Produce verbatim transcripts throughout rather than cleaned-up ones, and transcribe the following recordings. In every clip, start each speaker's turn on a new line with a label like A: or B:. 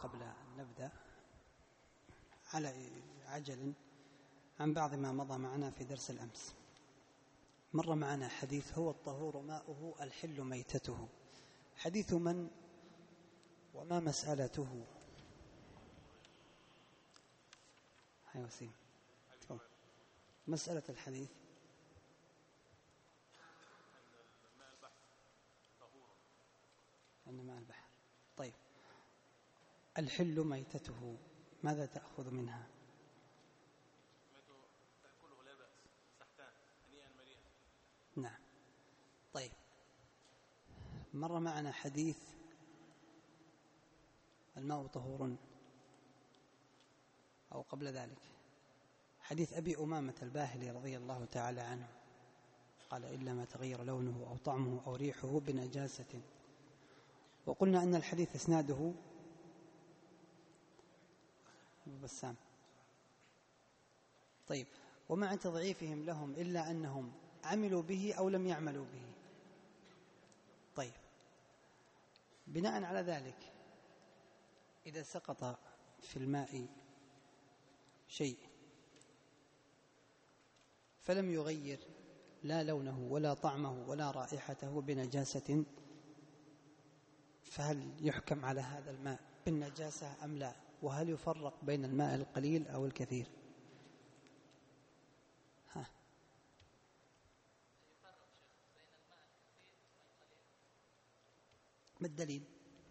A: قبل أن نبدأ على عجل عن بعض ما مضى معنا في درس الأمس. مر معنا حديث هو الطهور ماؤه الحل ميتته. حديث من وما مسألته؟ هاي وسيم. مسألة الحديث أن ماء البحر. طيب، الحل ميتته ماذا تأخذ منها؟
B: تأكله لا بأس، سحتان هنيئا مريئا.
A: نعم. طيب، مر معنا حديث الماء طهور، أو قبل ذلك حديث أبي أمامة الباهلي رضي الله تعالى عنه قال: إلا ما تغير لونه أو طعمه أو ريحه بنجاسة. وقلنا أن الحديث إسناده بسام. طيب، ومع تضعيفهم لهم إلا أنهم عملوا به أو لم يعملوا به. طيب، بناء على ذلك إذا سقط في الماء شيء فلم يغير لا لونه ولا طعمه ولا رائحته بنجاسة، فهل يحكم على هذا الماء بالنجاسة أم لا؟ وهل يفرق بين الماء القليل أو الكثير؟ ها. ما الدليل؟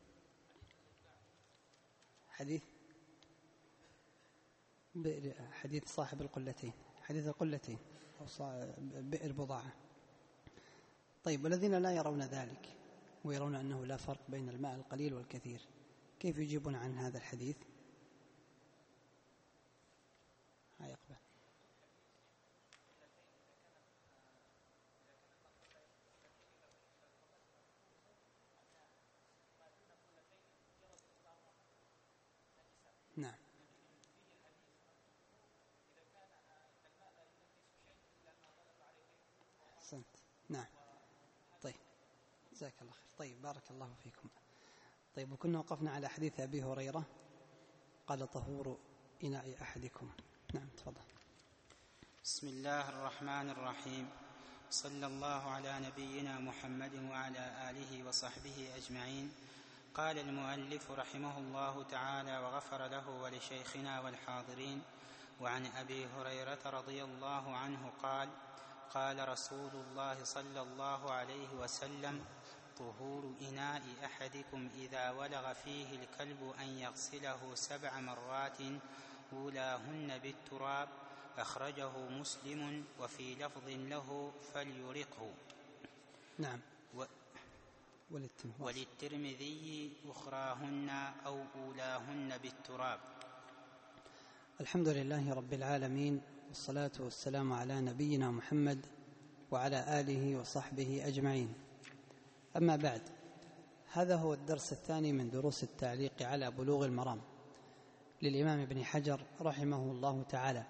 A: حديث حديث صاحب القلتين، حديث القلتين أو بئر بضاعة. طيب، والذين لا يرون ذلك ويرون أنه لا فرق بين الماء القليل والكثير، كيف يجيبون عن هذا الحديث؟ ها يقبل. نعم. أحسنت. نعم. طيب، جزاك الله خير. طيب، بارك الله فيكم. طيب، وكنا وقفنا على حديث أبي هريرة قال: طهور إناء أحدكم. نعم، تفضل.
C: بسم الله الرحمن الرحيم. صلى الله على نبينا محمد وعلى آله وصحبه أجمعين. قال المؤلف رحمه الله تعالى وغفر له ولشيخنا والحاضرين: وعن أبي هريرة رضي الله عنه قال: قال رسول الله صلى الله عليه وسلم: طهور إناء أحدكم إذا ولغ فيه الكلب أن يغسله سبع مرات أولاهن بالتراب. أخرجه مسلم، وفي لفظ له: فليرقه.
A: نعم.
C: و وللترمذي: أخراهن أو أولاهن بالتراب.
A: الحمد لله رب العالمين، والصلاة والسلام على نبينا محمد وعلى آله وصحبه أجمعين. أما بعد، هذا هو الدرس الثاني من دروس التعليق على بلوغ المرام للإمام ابن حجر رحمه الله تعالى.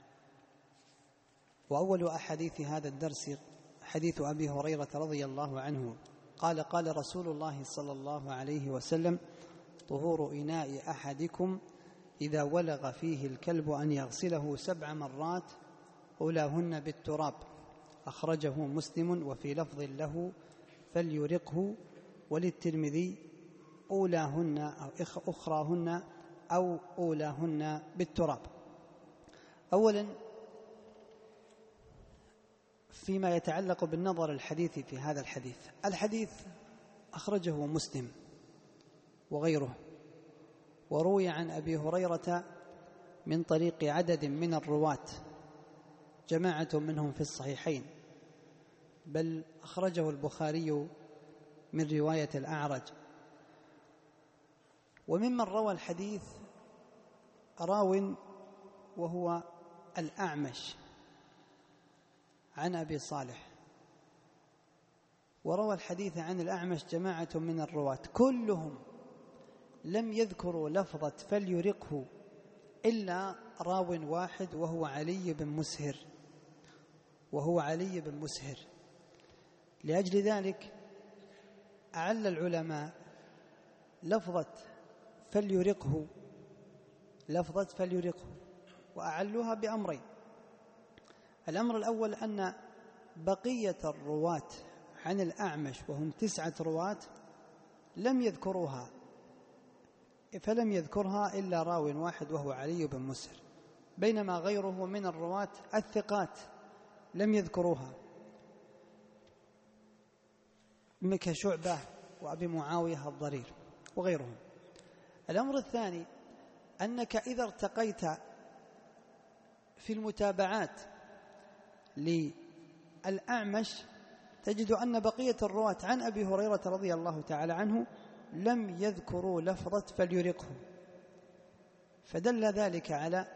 A: وأول أحاديث هذا الدرس حديث أبي هريرة رضي الله عنه قال: قال رسول الله صلى الله عليه وسلم: طهور إناء أحدكم إذا ولغ فيه الكلب أن يغسله سبع مرات أولاهن بالتراب. أخرجه مسلم، وفي لفظ له: فليرقه. وللترمذي: أولاهن أو أخراهن أو أولاهن بالتراب. أولا، فيما يتعلق بالنظر الحديثي في هذا الحديث، الحديث أخرجه مسلم وغيره، وروي عن أبي هريرة من طريق عدد من الرواة، جماعة منهم في الصحيحين، بل أخرجه البخاري من رواية الأعرج. وممن روى الحديث راو وهو الأعمش عن أبي صالح، وروى الحديث عن الأعمش جماعة من الرواة، كلهم لم يذكروا لفظة فليرقه إلا راو واحد وهو علي بن مسهر وهو علي بن مسهر لأجل ذلك أعل العلماء لفظة فليرقه، لفظة فليرقه، وأعلوها بأمرين. الأمر الأول أن بقية الرواة عن الأعمش وهم تسعة رواة لم يذكروها، فلم يذكرها إلا راو واحد وهو علي بن مسهر، بينما غيره من الرواة الثقات لم يذكروها كشعبة وأبي معاوية الضرير وغيرهم. الأمر الثاني أنك إذا ارتقيت في المتابعات للأعمش تجد أن بقية الرواة عن أبي هريرة رضي الله تعالى عنه لم يذكروا لفظة فليرقه، فدل ذلك على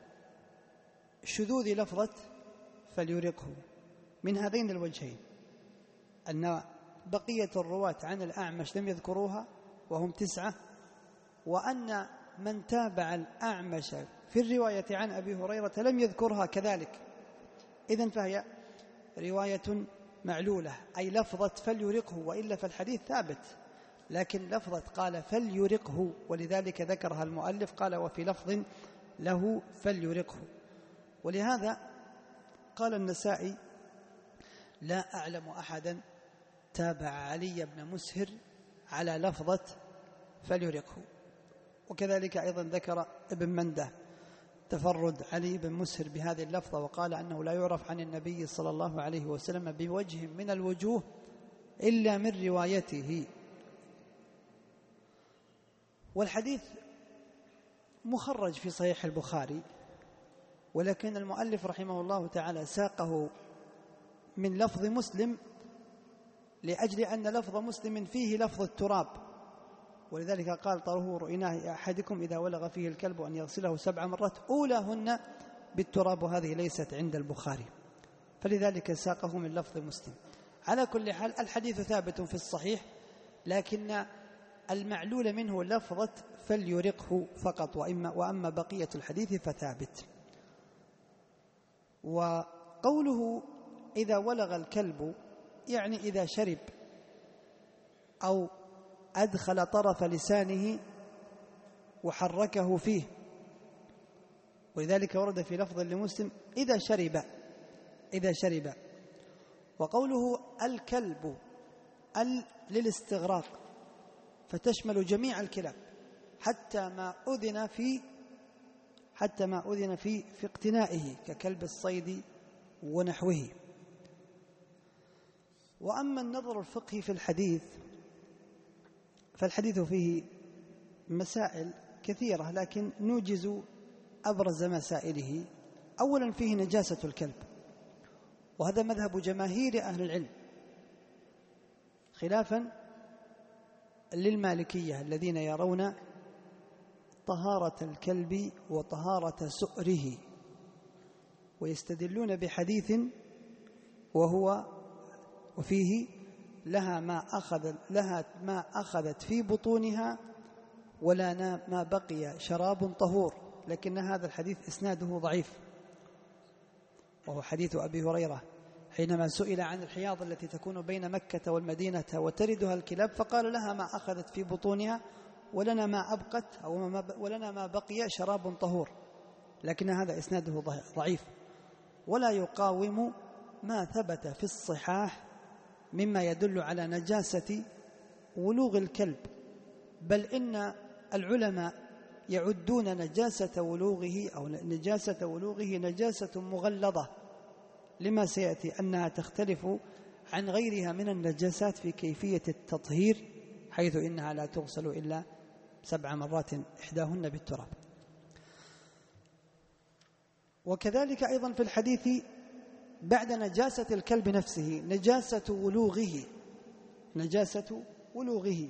A: شذوذ لفظة فليرقه من هذين الوجهين، أن بقية الرواة عن الأعمش لم يذكروها وهم تسعة، وأن من تابع الأعمش في الرواية عن أبي هريرة لم يذكرها كذلك. إذن فهي رواية معلولة، أي لفظة فليرقه، وإلا فالحديث ثابت، لكن لفظة قال فليرقه، ولذلك ذكرها المؤلف قال وفي لفظ له فليرقه. ولهذا قال النسائي لا أعلم أحدا تابع علي بن مسهر على لفظة فليرقه. وكذلك أيضا ذكر ابن منده تفرد علي بن مسهر بهذه اللفظة، وقال أنه لا يعرف عن النبي صلى الله عليه وسلم بوجه من الوجوه إلا من روايته. والحديث مخرج في صحيح البخاري، ولكن المؤلف رحمه الله تعالى ساقه من لفظ مسلم لأجل أن لفظ مسلم فيه لفظ التراب، ولذلك قال طهور إناء أحدكم إذا ولغ فيه الكلب أن يغسله سبع مرات أولاهن بالتراب، وهذه ليست عند البخاري، فلذلك ساقه من لفظ مسلم. على كل حال الحديث ثابت في الصحيح، لكن المعلول منه لفظة فليرقه فقط، وإما وأما بقية الحديث فثابت. وقوله إذا ولغ الكلب يعني إذا شرب أو أدخل طرف لسانه وحركه فيه، ولذلك ورد في لفظ لمسلم إذا شرب إذا شرب. وقوله الكلب ال للاستغراق، فتشمل جميع الكلاب حتى ما أذن في حتى ما أذن في في اقتنائه ككلب الصيد ونحوه. وأما النظر الفقهي في الحديث فالحديث فيه مسائل كثيرة، لكن نوجز أبرز مسائله. أولا فيه نجاسة الكلب، وهذا مذهب جماهير أهل العلم، خلافا للمالكية الذين يرون طهارة الكلب وطهارة سؤره، ويستدلون بحديث وهو وفيه لها ما أخذ لها ما أخذت في بطونها ولا ما بقي شراب طهور، لكن هذا الحديث إسناده ضعيف، وهو حديث أبي هريرة حينما سئل عن الحياض التي تكون بين مكة والمدينة وتردها الكلاب، فقال لها ما أخذت في بطونها ولنا ما أبقت أو ولنا ما بقي شراب طهور، لكن هذا إسناده ضعيف، ولا يقاوم ما ثبت في الصحاح مما يدل على نجاسة ولوغ الكلب، بل إن العلماء يعدون نجاسة ولوغه أو نجاسة ولوغه نجاسة مغلظة، لما سيأتي أنها تختلف عن غيرها من النجاسات في كيفية التطهير، حيث إنها لا تغسل إلا سبع مرات إحداهن بالتراب. وكذلك أيضا في الحديث بعد نجاسة الكلب نفسه نجاسة ولوغه نجاسة ولوغه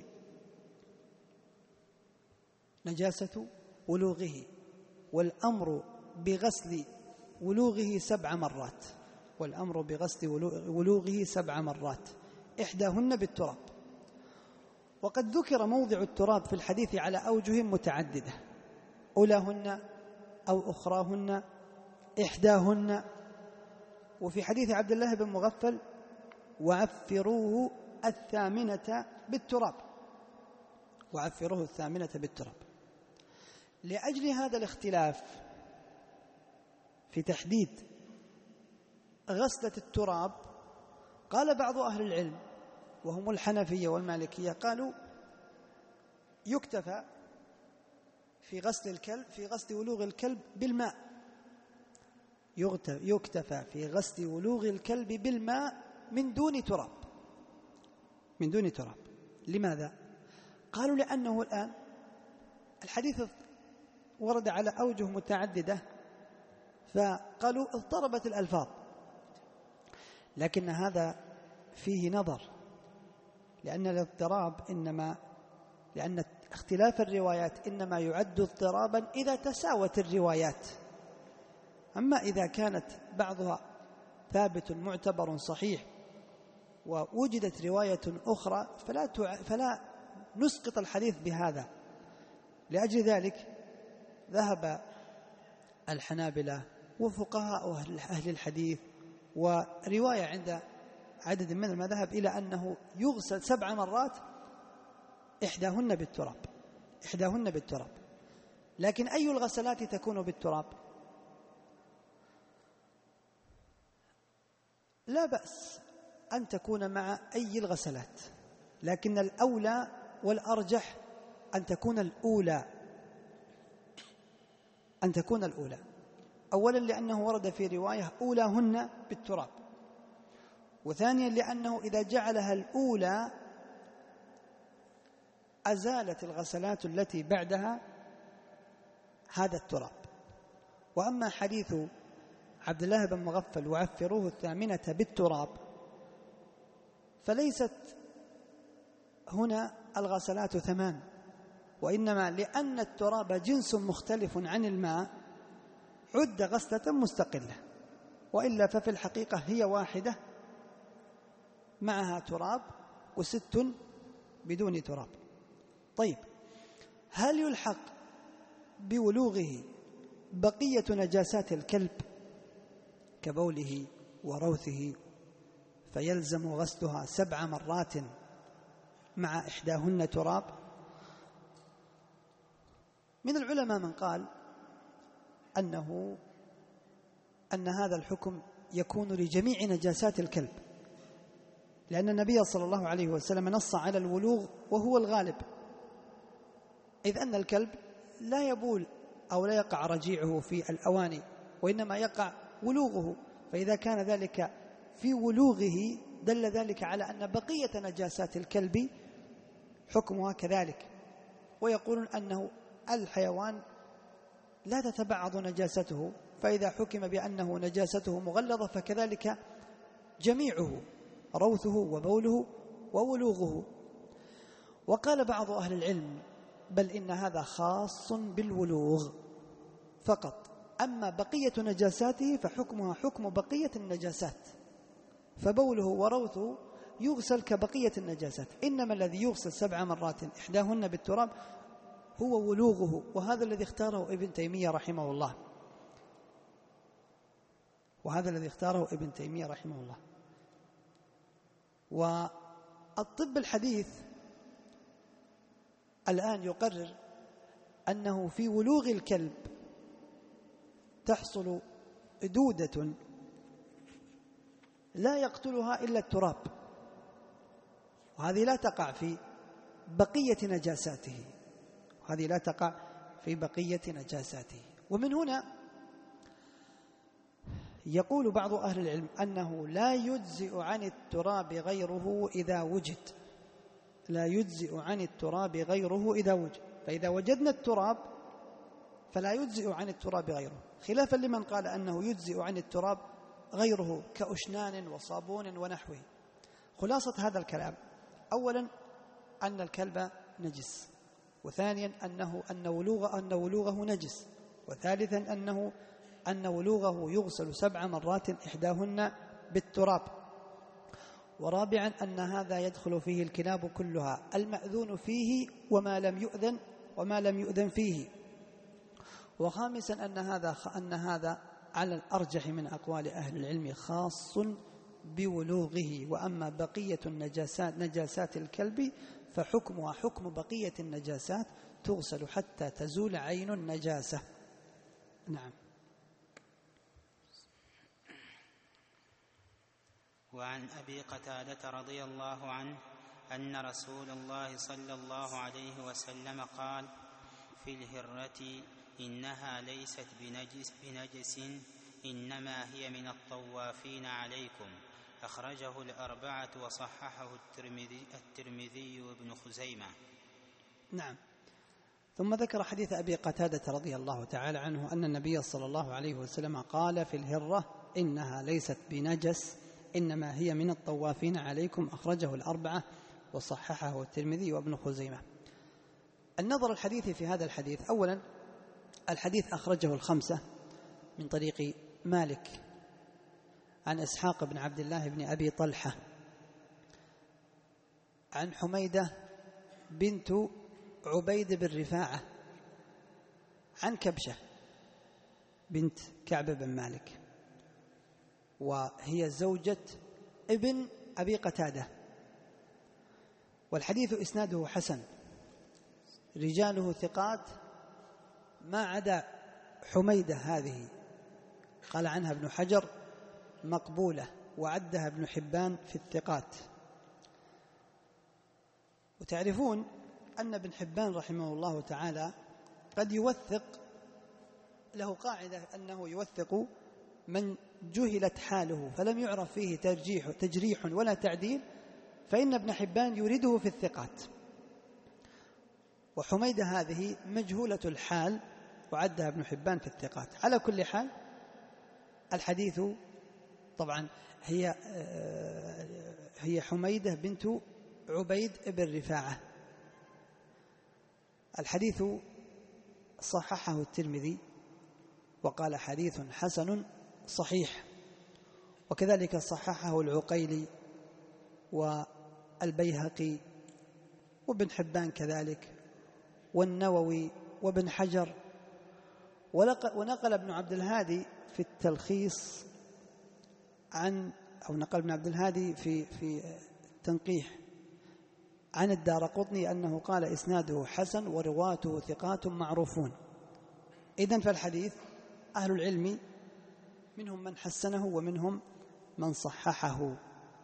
A: نجاسة ولوغه والأمر بغسل ولوغه سبع مرات والأمر بغسل ولوغه سبع مرات إحداهن بالتراب. وقد ذكر موضع التراب في الحديث على أوجه متعددة، أولاهن أو أخراهن إحداهن. وفي حديث عبد الله بن مغفل وعفروه الثامنة بالتراب وعفروه الثامنة بالتراب لأجل هذا الاختلاف في تحديد غسلة التراب قال بعض أهل العلم وهم الحنفية والمالكية قالوا يكتفى في غسل الكلب في غسل ولوغ الكلب بالماء، يكتفى في غسل ولوغ الكلب بالماء من دون تراب، من دون تراب. لماذا؟ قالوا لأنه الآن الحديث ورد على أوجه متعددة، فقالوا اضطربت الألفاظ، لكن هذا فيه نظر، لأن الاضطراب إنما لأن اختلاف الروايات إنما يعد اضطرابا إذا تساوت الروايات. أما إذا كانت بعضها ثابت معتبر صحيح ووجدت رواية أخرى فلا تع... فلا نسقط الحديث بهذا. لأجل ذلك ذهب الحنابلة وفقهاء أهل الحديث ورواية عند عدد من المذاهب إلى أنه يغسل سبع مرات إحداهن بالتراب، إحداهن بالتراب. لكن أي الغسلات تكون بالتراب؟ لا بأس أن تكون مع أي الغسلات، لكن الأولى والأرجح أن تكون الأولى، أن تكون الأولى أولا لأنه ورد في رواية أولاهن بالتراب، وثانيا لأنه إذا جعلها الأولى أزالت الغسلات التي بعدها هذا التراب. وأما حديث عبد الله بن مغفل وعفروه الثامنة بالتراب فليست هنا الغسلات ثمان، وإنما لأن التراب جنس مختلف عن الماء عد غسلة مستقلة، وإلا ففي الحقيقة هي واحدة معها تراب وست بدون تراب. طيب، هل يلحق بولوغه بقية نجاسات الكلب كبوله وروثه فيلزم غسلها سبع مرات مع إحداهن تراب؟ من العلماء من قال أنه أن هذا الحكم يكون لجميع نجاسات الكلب، لأن النبي صلى الله عليه وسلم نص على الولوغ وهو الغالب، إذ أن الكلب لا يبول أو لا يقع رجيعه في الأواني، وإنما يقع ولوغه، فإذا كان ذلك في ولوغه دل ذلك على أن بقية نجاسات الكلب حكمها كذلك. ويقولون أنه الحيوان لا تتبعض نجاسته، فإذا حكم بأنه نجاسته مغلظة فكذلك جميعه روثه وبوله وولوغه. وقال بعض أهل العلم بل إن هذا خاص بالولوغ فقط، أما بقية نجاساته فحكمها حكم بقية النجاسات، فبوله وروثه يغسل كبقية النجاسات، إنما الذي يغسل سبع مرات إحداهن بالتراب هو ولوغه، وهذا الذي اختاره ابن تيمية رحمه الله، وهذا الذي اختاره ابن تيمية رحمه الله. والطب الحديث الآن يقرر أنه في ولوغ الكلب تحصل دودة لا يقتلها إلا التراب، وهذه لا تقع في بقية نجاساته، وهذه لا تقع في بقية نجاساته. ومن هنا يقول بعض أهل العلم أنه لا يجزئ عن التراب غيره إذا وجد، لا يجزئ عن التراب غيره إذا وجد، فإذا وجدنا التراب فلا يجزئ عن التراب غيره، خلافا لمن قال أنه يجزئ عن التراب غيره كأشنان وصابون ونحوه. خلاصة هذا الكلام أولا أن الكلب نجس، وثانيا أنه أن ولوغه أن ولوغه نجس، وثالثا أنه أن ولوغه يغسل سبع مرات إحداهن بالتراب، ورابعا أن هذا يدخل فيه الكلاب كلها، المأذون فيه وما لم يؤذن وما لم يؤذن فيه، وخامسا أن هذا أن هذا على الأرجح من أقوال أهل العلم خاص بولوغه، وأما بقية النجاسات نجاسات الكلب فحكمها حكم بقية النجاسات تغسل حتى تزول عين النجاسة. نعم.
C: وعن أبي قتادة رضي الله عنه أن رسول الله صلى الله عليه وسلم قال: في الهرة إنها ليست بنجس, بنجس إنما هي من الطوافين عليكم. أخرجه الأربعة وصححه الترمذي, الترمذي وابن خزيمة.
A: نعم. ثم ذكر حديث أبي قتادة رضي الله تعالى عنه أن النبي صلى الله عليه وسلم قال: في الهرة إنها ليست بنجس إنما هي من الطوافين عليكم. أخرجه الأربعة وصححه الترمذي وابن خزيمة. النظر الحديث في هذا الحديث: أولا الحديث أخرجه الخمسة من طريق مالك عن إسحاق بن عبد الله بن أبي طلحة عن حميدة بنت عبيد بن رفاعة عن كبشة بنت كعب بن مالك، وهي زوجة ابن أبي قتادة. والحديث إسناده حسن، رجاله ثقات ما عدا حميدة هذه، قال عنها ابن حجر مقبولة، وعدها ابن حبان في الثقات. وتعرفون أن ابن حبان رحمه الله تعالى قد يوثق، له قاعدة أنه يوثق من جهلت حاله فلم يعرف فيه ترجيح تجريح ولا تعديل، فإن ابن حبان يريده في الثقات. وحميدة هذه مجهولة الحال وعدها ابن حبان في الثقات. على كل حال الحديث طبعا هي هي حميدة بنت عبيد بن رفاعة. الحديث صححه الترمذي وقال حديث حسن صحيح، وكذلك صححه العقيلي والبيهقي وابن حبان كذلك والنووي وابن حجر. ونقل ابن عبد الهادي في التلخيص عن أو نقل ابن عبد الهادي في في التنقيح عن الدارقطني أنه قال: إسناده حسن ورواته ثقات معروفون. إذن فالحديث أهل العلم منهم من حسنه ومنهم من صححه.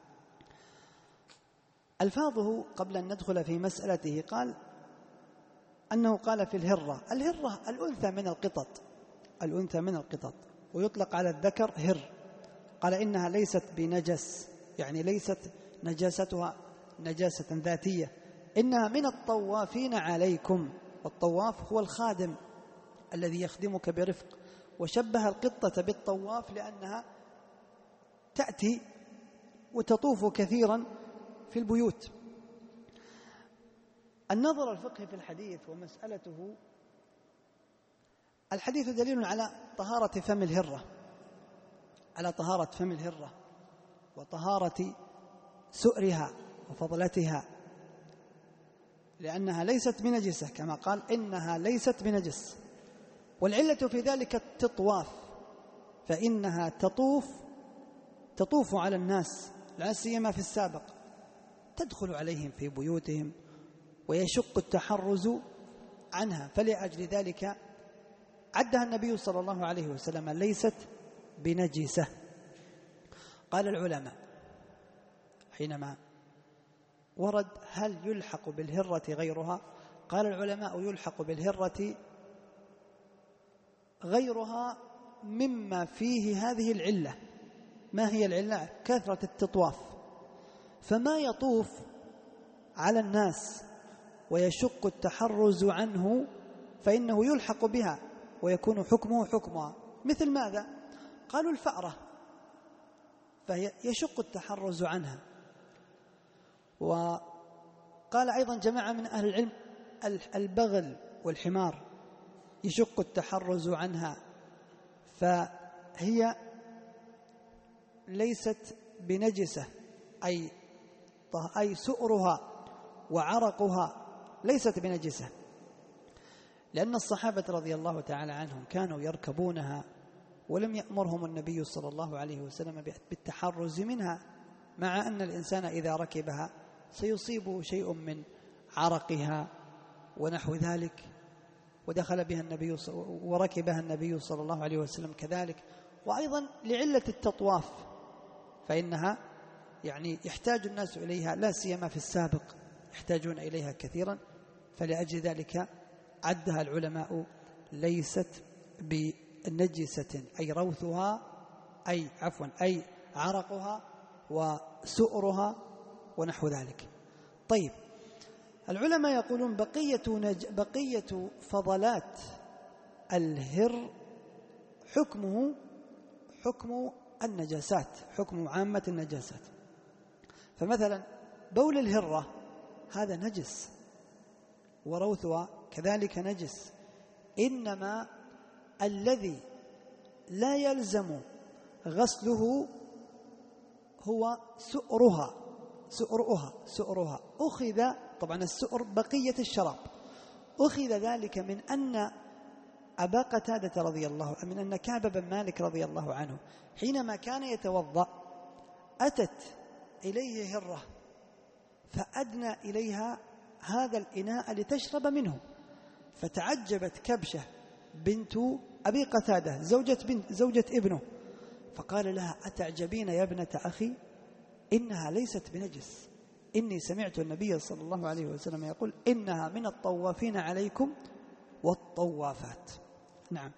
A: ألفاظه قبل أن ندخل في مسألته قال أنه قال في الهرة. الهرة الأنثى من القطط، الأنثى من القطط، ويطلق على الذكر هر. قال إنها ليست بنجس، يعني ليست نجاستها نجاسة ذاتية، إنها من الطوافين عليكم. والطواف هو الخادم الذي يخدمك برفق، وشبه القطة بالطواف لأنها تأتي وتطوف كثيرا في البيوت. النظر الفقهي في الحديث ومسألته: الحديث دليل على طهارة فم الهرة، على طهارة فم الهرة وطهارة سؤرها وفضلتها، لأنها ليست بنجسة كما قال إنها ليست بنجس. والعلة في ذلك التطواف، فإنها تطوف تطوف على الناس، لا سيما في السابق، تدخل عليهم في بيوتهم ويشق التحرز عنها، فلأجل ذلك عدها النبي صلى الله عليه وسلم ليست بنجسة. قال العلماء حينما ورد هل يلحق بالهرة غيرها، قال العلماء يلحق بالهرة غيرها مما فيه هذه العلة. ما هي العلة؟ كثرة التطواف، فما يطوف على الناس ويشق التحرز عنه فإنه يلحق بها ويكون حكمه حكمها. مثل ماذا؟ قالوا الفأرة، فهي يشق التحرز عنها. وقال أيضا جماعة من أهل العلم البغل والحمار يشق التحرز عنها، فهي ليست بنجسة، أي أي سؤرها وعرقها ليست بنجسة، لأن الصحابة رضي الله تعالى عنهم كانوا يركبونها ولم يأمرهم النبي صلى الله عليه وسلم بالتحرز منها، مع أن الإنسان إذا ركبها سيصيبه شيء من عرقها ونحو ذلك، ودخل بها النبي وركبها النبي صلى الله عليه وسلم كذلك. وأيضا لعلة التطواف فإنها يعني يحتاج الناس إليها، لا سيما في السابق يحتاجون إليها كثيرا، فلأجل ذلك عدها العلماء ليست بنجسة، أي روثها أي عفوا أي عرقها وسؤرها ونحو ذلك. طيب، العلماء يقولون بقية, نج... بقية فضلات الهر حكمه حكم النجاسات، حكم عامة النجاسات. فمثلا بول الهرة هذا نجس وروثها كذلك نجس، إنما الذي لا يلزم غسله هو سؤرها سؤرها سؤرها أخذ طبعا السؤر بقية الشراب، أخذ ذلك من أن أبا قتادة رضي الله عنه، من أن كعب بن مالك رضي الله عنه حينما كان يتوضأ أتت إليه هرة فأدنى إليها هذا الإناء لتشرب منه، فتعجبت كبشة بنت أبي قتادة زوجة, بنت زوجة ابنه، فقال لها: أتعجبين يا ابنة أخي؟ إنها ليست بنجس، إني سمعت النبي صلى الله عليه وسلم يقول: إنها من الطوافين عليكم والطوافات. نعم.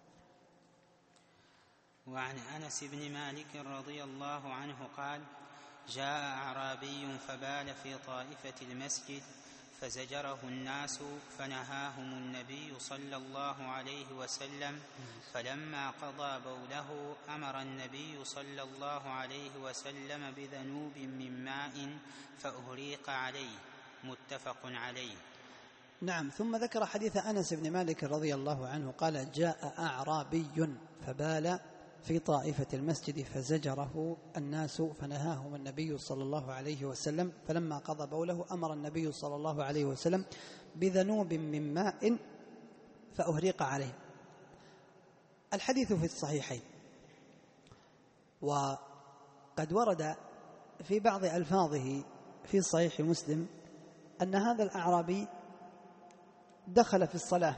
C: وعن أنس بن مالك رضي الله عنه قال: جاء أعرابي فبال في طائفة المسجد فزجره الناس فنهاهم النبي صلى الله عليه وسلم، فلما قضى بوله أمر النبي صلى الله عليه وسلم بذنوب من ماء فأهريق عليه، متفق عليه.
A: نعم. ثم ذكر حديث أنس بن مالك رضي الله عنه قال: جاء أعرابي فبال في طائفة المسجد فزجره الناس فنهاهم النبي صلى الله عليه وسلم، فلما قضى بوله أمر النبي صلى الله عليه وسلم بذنوب من ماء فأهريق عليه. الحديث في الصحيحين، وقد ورد في بعض ألفاظه في صحيح مسلم أن هذا الأعرابي دخل في الصلاة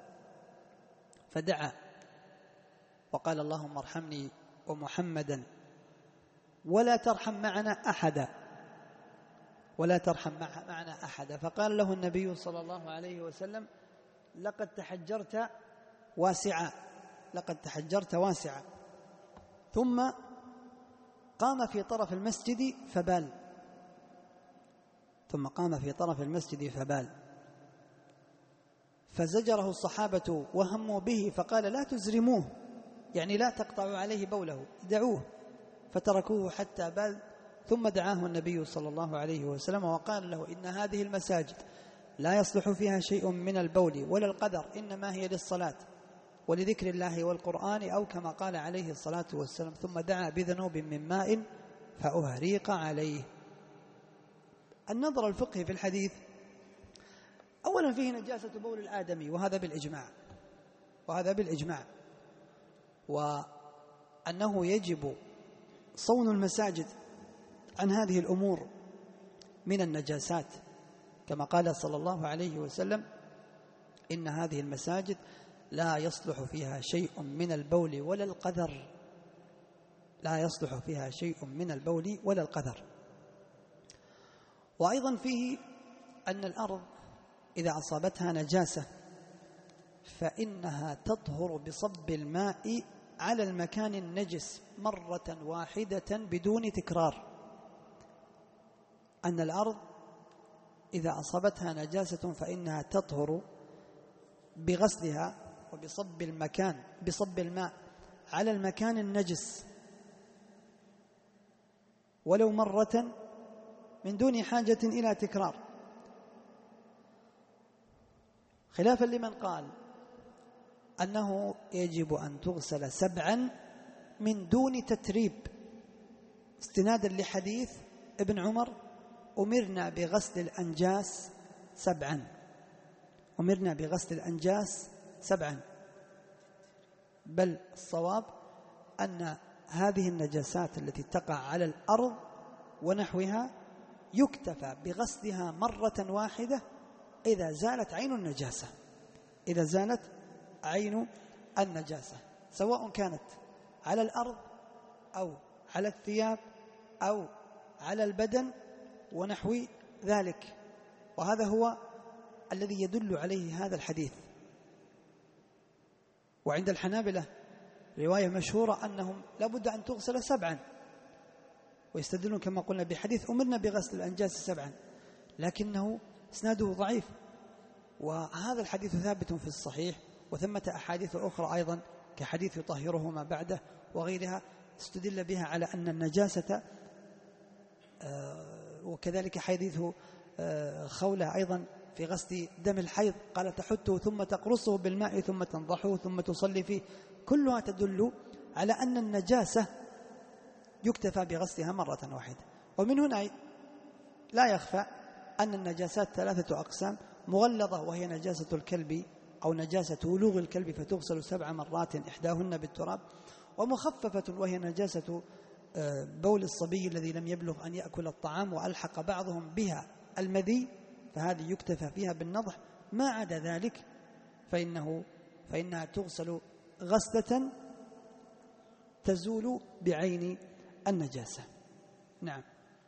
A: فدعا وقال: اللهم ارحمني ومحمدا ولا ترحم معنا أحدا ولا ترحم معنا أحدا فقال له النبي صلى الله عليه وسلم: لقد تحجرت واسعا لقد تحجرت واسعا ثم قام في طرف المسجد فبال ثم قام في طرف المسجد فبال فزجره الصحابة وهموا به فقال: لا تزرموه، يعني لا تقطعوا عليه بوله، دعوه، فتركوه حتى بال. ثم دعاه النبي صلى الله عليه وسلم وقال له: إن هذه المساجد لا يصلح فيها شيء من البول ولا القدر، إنما هي للصلاة ولذكر الله والقرآن، أو كما قال عليه الصلاة والسلام. ثم دعا بذنوب من ماء فأهريق عليه. النظر الفقهي في الحديث: أولا فيه نجاسة بول الآدمي، وهذا بالإجماع وهذا بالإجماع وأنه يجب صون المساجد عن هذه الأمور من النجاسات، كما قال صلى الله عليه وسلم: إن هذه المساجد لا يصلح فيها شيء من البول ولا القذر لا يصلح فيها شيء من البول ولا القذر. وأيضا فيه أن الأرض إذا أصابتها نجاسة فإنها تطهر بصب الماء على المكان النجس مرة واحدة بدون تكرار. أن الأرض إذا أصابتها نجاسة فإنها تطهر بغسلها وبصب المكان بصب الماء على المكان النجس ولو مرة من دون حاجة إلى تكرار، خلافا لمن قال أنه يجب أن تغسل سبعا من دون تتريب، استنادا لحديث ابن عمر: أمرنا بغسل الأنجاس سبعا أمرنا بغسل الأنجاس سبعا بل الصواب أن هذه النجاسات التي تقع على الأرض ونحوها يكتفى بغسلها مرة واحدة إذا زالت عين النجاسة، إذا زالت عين النجاسة، سواء كانت على الأرض أو على الثياب أو على البدن ونحو ذلك. وهذا هو الذي يدل عليه هذا الحديث. وعند الحنابلة رواية مشهورة أنهم لابد أن تغسل سبعا، ويستدلون كما قلنا بحديث أمرنا بغسل الأنجاس سبعا، لكنه اسناده ضعيف، وهذا الحديث ثابت في الصحيح. وثمة أحاديث أخرى أيضا كحديث يطهره ما بعده وغيرها استدل بها على أن النجاسة، وكذلك حديث خولة أيضا في غسل دم الحيض، قال تحته ثم تقرصه بالماء ثم تنضحه ثم تصلي فيه، كلها تدل على أن النجاسة يكتفى بغسلها مرة واحدة. ومن هنا لا يخفى أن النجاسات ثلاثة أقسام: مغلظة وهي نجاسة الكلب أو نجاسة ولوغ الكلب فتغسل سبع مرات إحداهن بالتراب، ومخففة وهي نجاسة بول الصبي الذي لم يبلغ أن يأكل الطعام وألحق بعضهم بها المذي، فهذه يكتفى فيها بالنضح. ما عدا ذلك فإنه فإنها تغسل غسلة تزول بعين النجاسة. نعم.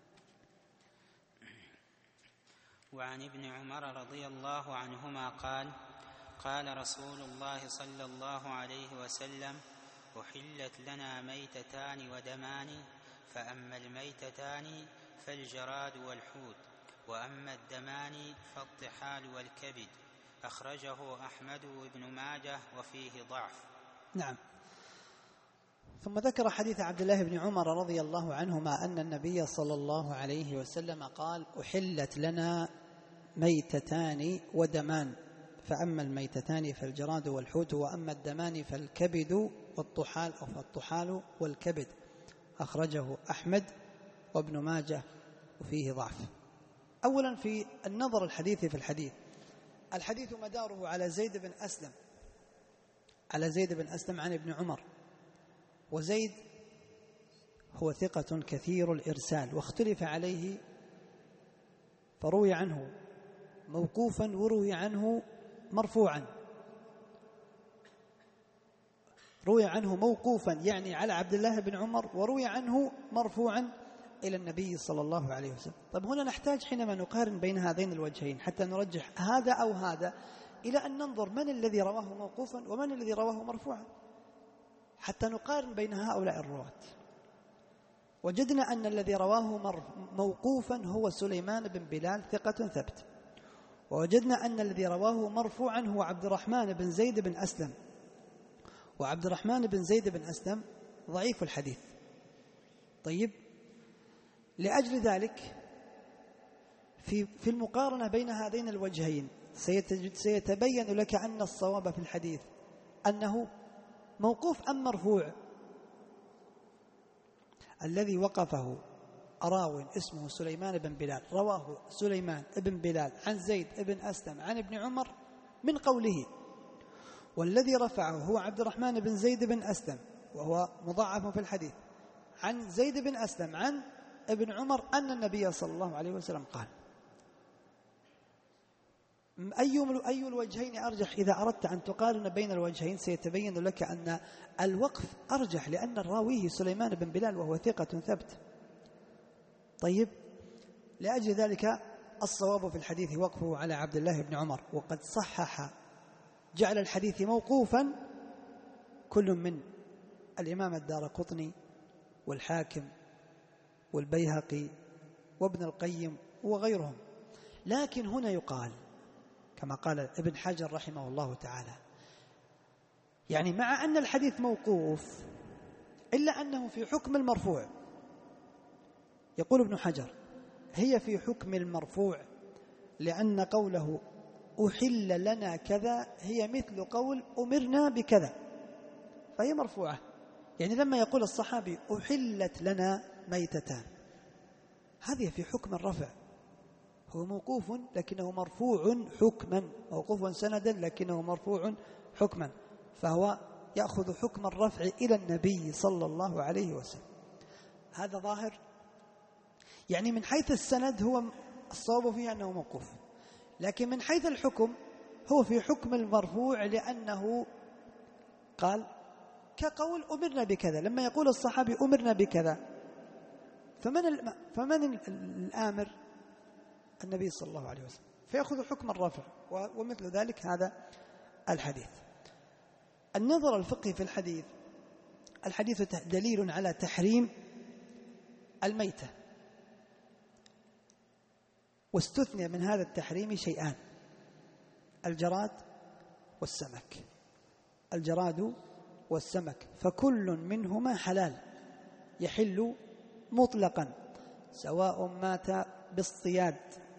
C: وعن ابن عمر رضي الله عنهما قال: قال رسول الله صلى الله عليه وسلم: أحلت لنا ميتتان ودمان، فأما الميتتان فالجراد والحوت، وأما الدمان فالطحال والكبد. أخرجه أحمد وابن ماجه وفيه ضعف.
A: نعم. ثم ذكر حديث عبد الله بن عمر رضي الله عنهما أن النبي صلى الله عليه وسلم قال: أحلت لنا ميتتان ودمان، فأما الميتتان فالجراد والحوت، وأما الدمان فالكبد والطحال أو فالطحال والكبد. أخرجه أحمد وابن ماجه وفيه ضعف. أولا في النظر الحديث في الحديث، الحديث مداره على زيد بن أسلم على زيد بن أسلم عن ابن عمر، وزيد هو ثقة كثير الإرسال واختلف عليه، فروي عنه موقوفا وروي عنه مرفوعا. روي عنه موقوفا يعني على عبد الله بن عمر، وروي عنه مرفوعا إلى النبي صلى الله عليه وسلم. طيب هنا نحتاج حينما نقارن بين هذين الوجهين حتى نرجح هذا أو هذا إلى أن ننظر من الذي رواه موقوفا ومن الذي رواه مرفوعا حتى نقارن بين هؤلاء الرواة. وجدنا أن الذي رواه موقوفا هو سليمان بن بلال ثقة ثبت، ووجدنا أن الذي رواه مرفوعا هو عبد الرحمن بن زيد بن أسلم، وعبد الرحمن بن زيد بن أسلم ضعيف الحديث. طيب، لأجل ذلك في في المقارنة بين هذين الوجهين سيتبين لك أن الصواب في الحديث أنه موقوف أم مرفوع. الذي وقفه راو اسمه سليمان بن بلال، رواه سليمان بن بلال عن زيد بن أسلم عن ابن عمر من قوله، والذي رفعه هو عبد الرحمن بن زيد بن أسلم وهو مضاعف في الحديث عن زيد بن أسلم عن ابن عمر أن النبي صلى الله عليه وسلم قال. أي أي الوجهين أرجح؟ إذا أردت أن تقارن بين الوجهين سيتبين لك أن الوقف أرجح، لأن الراوي سليمان بن بلال وهو ثقة ثبت. طيب، لأجل ذلك الصواب في الحديث وقفه على عبد الله بن عمر، وقد صحح جعل الحديث موقوفا كل من الإمام الدارقطني والحاكم والبيهقي وابن القيم وغيرهم. لكن هنا يقال كما قال ابن حجر رحمه الله تعالى، يعني مع أن الحديث موقوف إلا أنه في حكم المرفوع. يقول ابن حجر: هي في حكم المرفوع، لأن قوله أحل لنا كذا هي مثل قول أمرنا بكذا، فهي مرفوعة. يعني لما يقول الصحابي أحلت لنا ميتتان، هذه في حكم الرفع، هو موقوف لكنه مرفوع حكما، موقوف سندا لكنه مرفوع حكما، فهو يأخذ حكم الرفع إلى النبي صلى الله عليه وسلم. هذا ظاهر، يعني من حيث السند هو الصواب فيه أنه موقوف، لكن من حيث الحكم هو في حكم المرفوع، لأنه قال كقول أمرنا بكذا. لما يقول الصحابي أمرنا بكذا، فمن فمن الآمر؟ النبي صلى الله عليه وسلم، فيأخذ حكم الرفع. ومثل ذلك هذا الحديث. النظر الفقهي في الحديث، الحديث دليل على تحريم الميتة، واستثني من هذا التحريم شيئان: الجراد والسمك. الجراد والسمك فكل منهما حلال يحل مطلقا، سواء مات بالصياد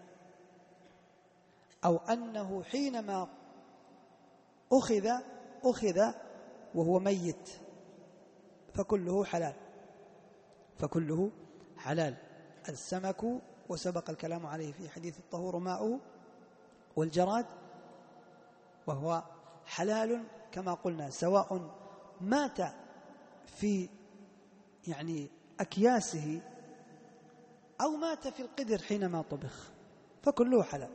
A: أو أنه حينما أخذ أخذ وهو ميت، فكله حلال فكله حلال. السمك وسبق الكلام عليه في حديث الطهور ماؤه، والجراد وهو حلال كما قلنا، سواء مات في يعني أكياسه أو مات في القدر حينما طبخ، فكله حلال.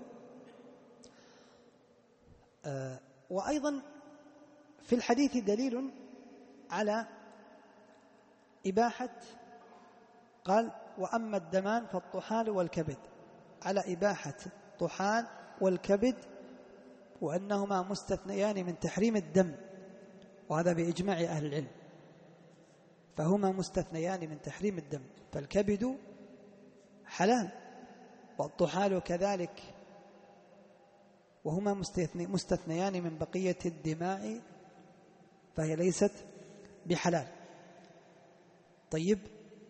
A: آه وأيضا في الحديث دليل على إباحة، قال: وأما الدمان فالطحال والكبد، على إباحة الطحال والكبد، وأنهما مستثنيان من تحريم الدم، وهذا بإجماع أهل العلم، فهما مستثنيان من تحريم الدم، فالكبد حلال والطحال كذلك، وهما مستثنيان من بقية الدماء، فهي ليست بحلال. طيب،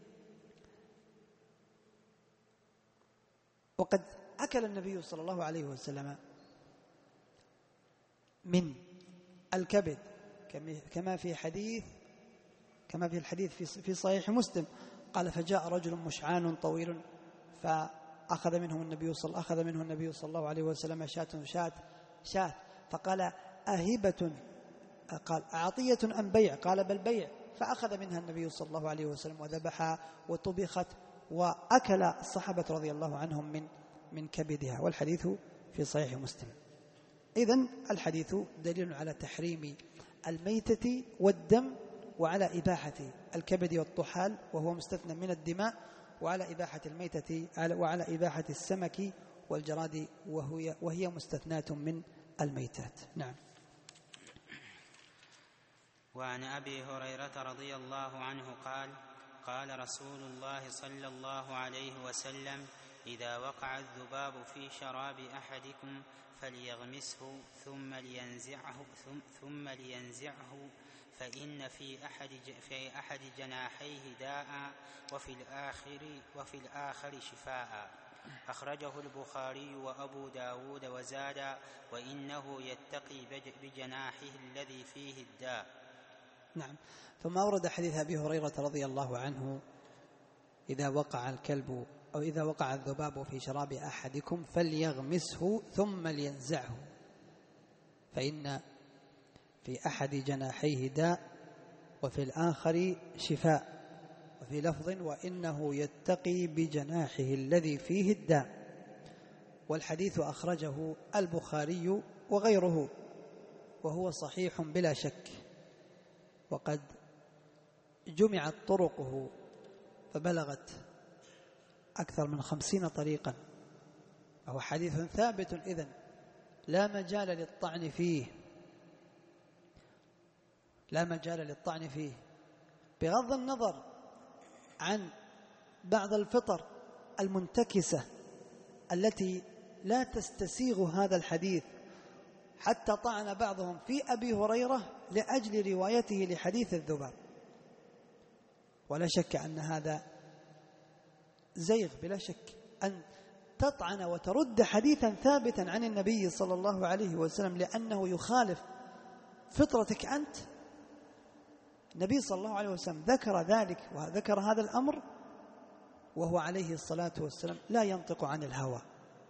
A: وقد أكل النبي صلى الله عليه وسلم من الكبد كما في حديث كما في الحديث في صحيح مسلم، قال: فجاء رجل مشعان طويل فأخذ منه النبي صلى أخذ منه النبي صلى الله عليه وسلم شاة شاة شاة فقال: أهبة؟ قال: أعطية أم بيع؟ قال: بل بيع. فأخذ منها النبي صلى الله عليه وسلم وذبحها وطبخت، وأكل الصحابة رضي الله عنهم من من كبدها، والحديث في صحيح مسلم. إذن الحديث دليل على تحريم الميتة والدم، وعلى إباحة الكبد والطحال وهو مستثنى من الدماء، وعلى إباحة الميتة وعلى إباحة السمك والجراد وهي, وهي مستثنات من الميتات. نعم.
C: وعن أبي هريرة رضي الله عنه قال: قال رسول الله صلى الله عليه وسلم: إذا وقع الذباب في شراب أحدكم فليغمسه ثم لينزعه ثم لينزعه فإن في أحد في أحد جناحيه داء وفي الآخر وفي الآخر شفاء. أخرجه البخاري وأبو داود وزاد: وإنه يتقي بجناحه الذي فيه الداء.
A: نعم. ثم أورد حديث أبي هريرة رضي الله عنه: إذا وقع الكلب أو إذا وقع الذباب في شراب أحدكم فليغمسه ثم لينزعه فإن في أحد جناحيه داء وفي الآخر شفاء، وفي لفظ: وإنه يتقي بجناحه الذي فيه الداء. والحديث أخرجه البخاري وغيره، وهو صحيح بلا شك، وقد جمعت طرقه فبلغت أكثر من خمسين طريقا، وهو حديث ثابت، إذن لا مجال للطعن فيه لا مجال للطعن فيه بغض النظر عن بعض الفطر المنتكسة التي لا تستسيغ هذا الحديث، حتى طعن بعضهم في أبي هريرة لأجل روايته لحديث الذباب. ولا شك أن هذا زيغ، بلا شك أن تطعن وترد حديثا ثابتا عن النبي صلى الله عليه وسلم لأنه يخالف فطرتك أنت. النبي صلى الله عليه وسلم ذكر ذلك وذكر هذا الأمر وهو عليه الصلاة والسلام لا ينطق عن الهوى.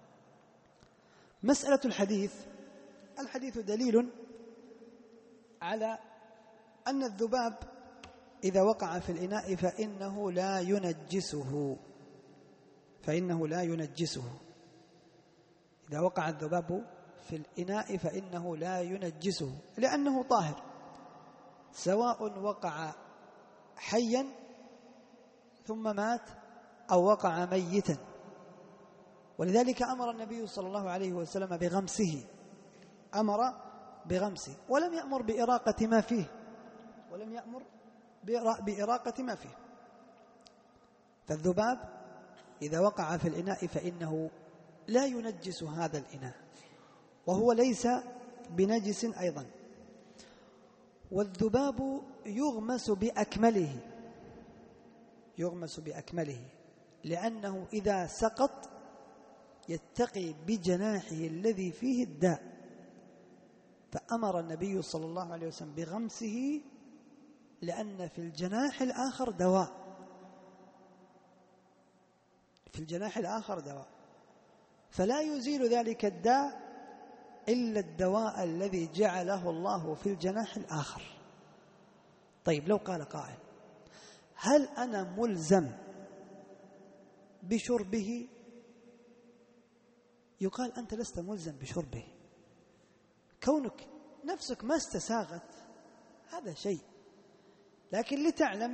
A: مسألة الحديث الحديث دليل على أن الذباب إذا وقع في الإناء فإنه لا ينجسه فإنه لا ينجسه إذا وقع الذباب في الإناء فإنه لا ينجسه لأنه طاهر، سواء وقع حيا ثم مات أو وقع ميتا. ولذلك أمر النبي صلى الله عليه وسلم بغمسه، أمر بغمسه ولم يأمر بإراقة ما فيه، ولم يأمر بإراقة ما فيه. فالذباب إذا وقع في الإناء فإنه لا ينجس هذا الإناء، وهو ليس بنجس أيضا. والذباب يغمس بأكمله، يغمس بأكمله لأنه إذا سقط يتقي بجناحه الذي فيه الداء، فأمر النبي صلى الله عليه وسلم بغمسه لأن في الجناح الآخر دواء، في الجناح الآخر دواء، فلا يزيل ذلك الداء إلا الدواء الذي جعله الله في الجناح الآخر. طيب لو قال قائل هل أنا ملزم بشربه؟ يقال أنت لست ملزم بشربه، كونك نفسك ما استساغت هذا شيء، لكن لتعلم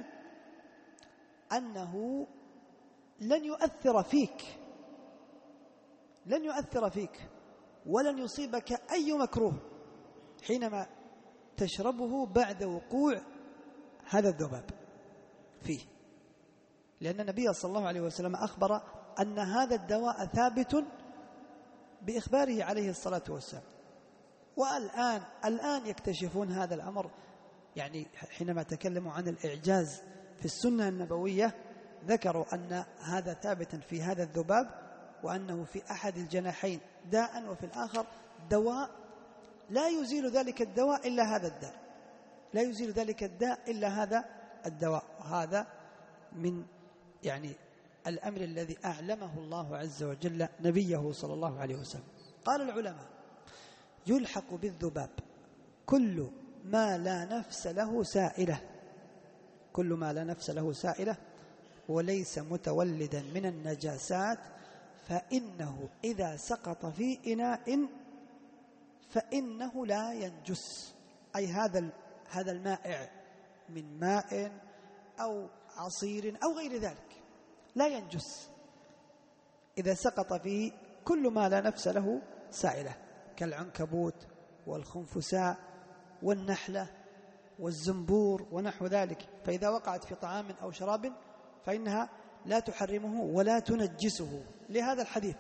A: أنه لن يؤثر فيك، لن يؤثر فيك ولن يصيبك أي مكروه حينما تشربه بعد وقوع هذا الذباب فيه، لأن النبي صلى الله عليه وسلم أخبر أن هذا الدواء ثابت بإخباره عليه الصلاة والسلام. والآن الآن يكتشفون هذا الأمر، يعني حينما تكلموا عن الإعجاز في السنة النبوية ذكروا أن هذا ثابت في هذا الذباب، وأنه في أحد الجناحين داء وفي الآخر دواء، لا يزيل ذلك الدواء إلا هذا الداء، لا يزيل ذلك الداء إلا هذا الدواء. وهذا من يعني الأمر الذي أعلمه الله عز وجل نبيه صلى الله عليه وسلم. قال العلماء يلحق بالذباب كل ما لا نفس له سائلة، كل ما لا نفس له سائلة وليس متولدا من النجاسات، فإنه إذا سقط في إناء فإنه لا ينجس، أي هذا هذا المائع من ماء أو عصير أو غير ذلك لا ينجس إذا سقط فيه كل ما لا نفس له سائلة كالعنكبوت والخنفساء والنحلة والزنبور ونحو ذلك، فإذا وقعت في طعام أو شراب فإنها لا تحرمه ولا تنجسه لهذا الحديث.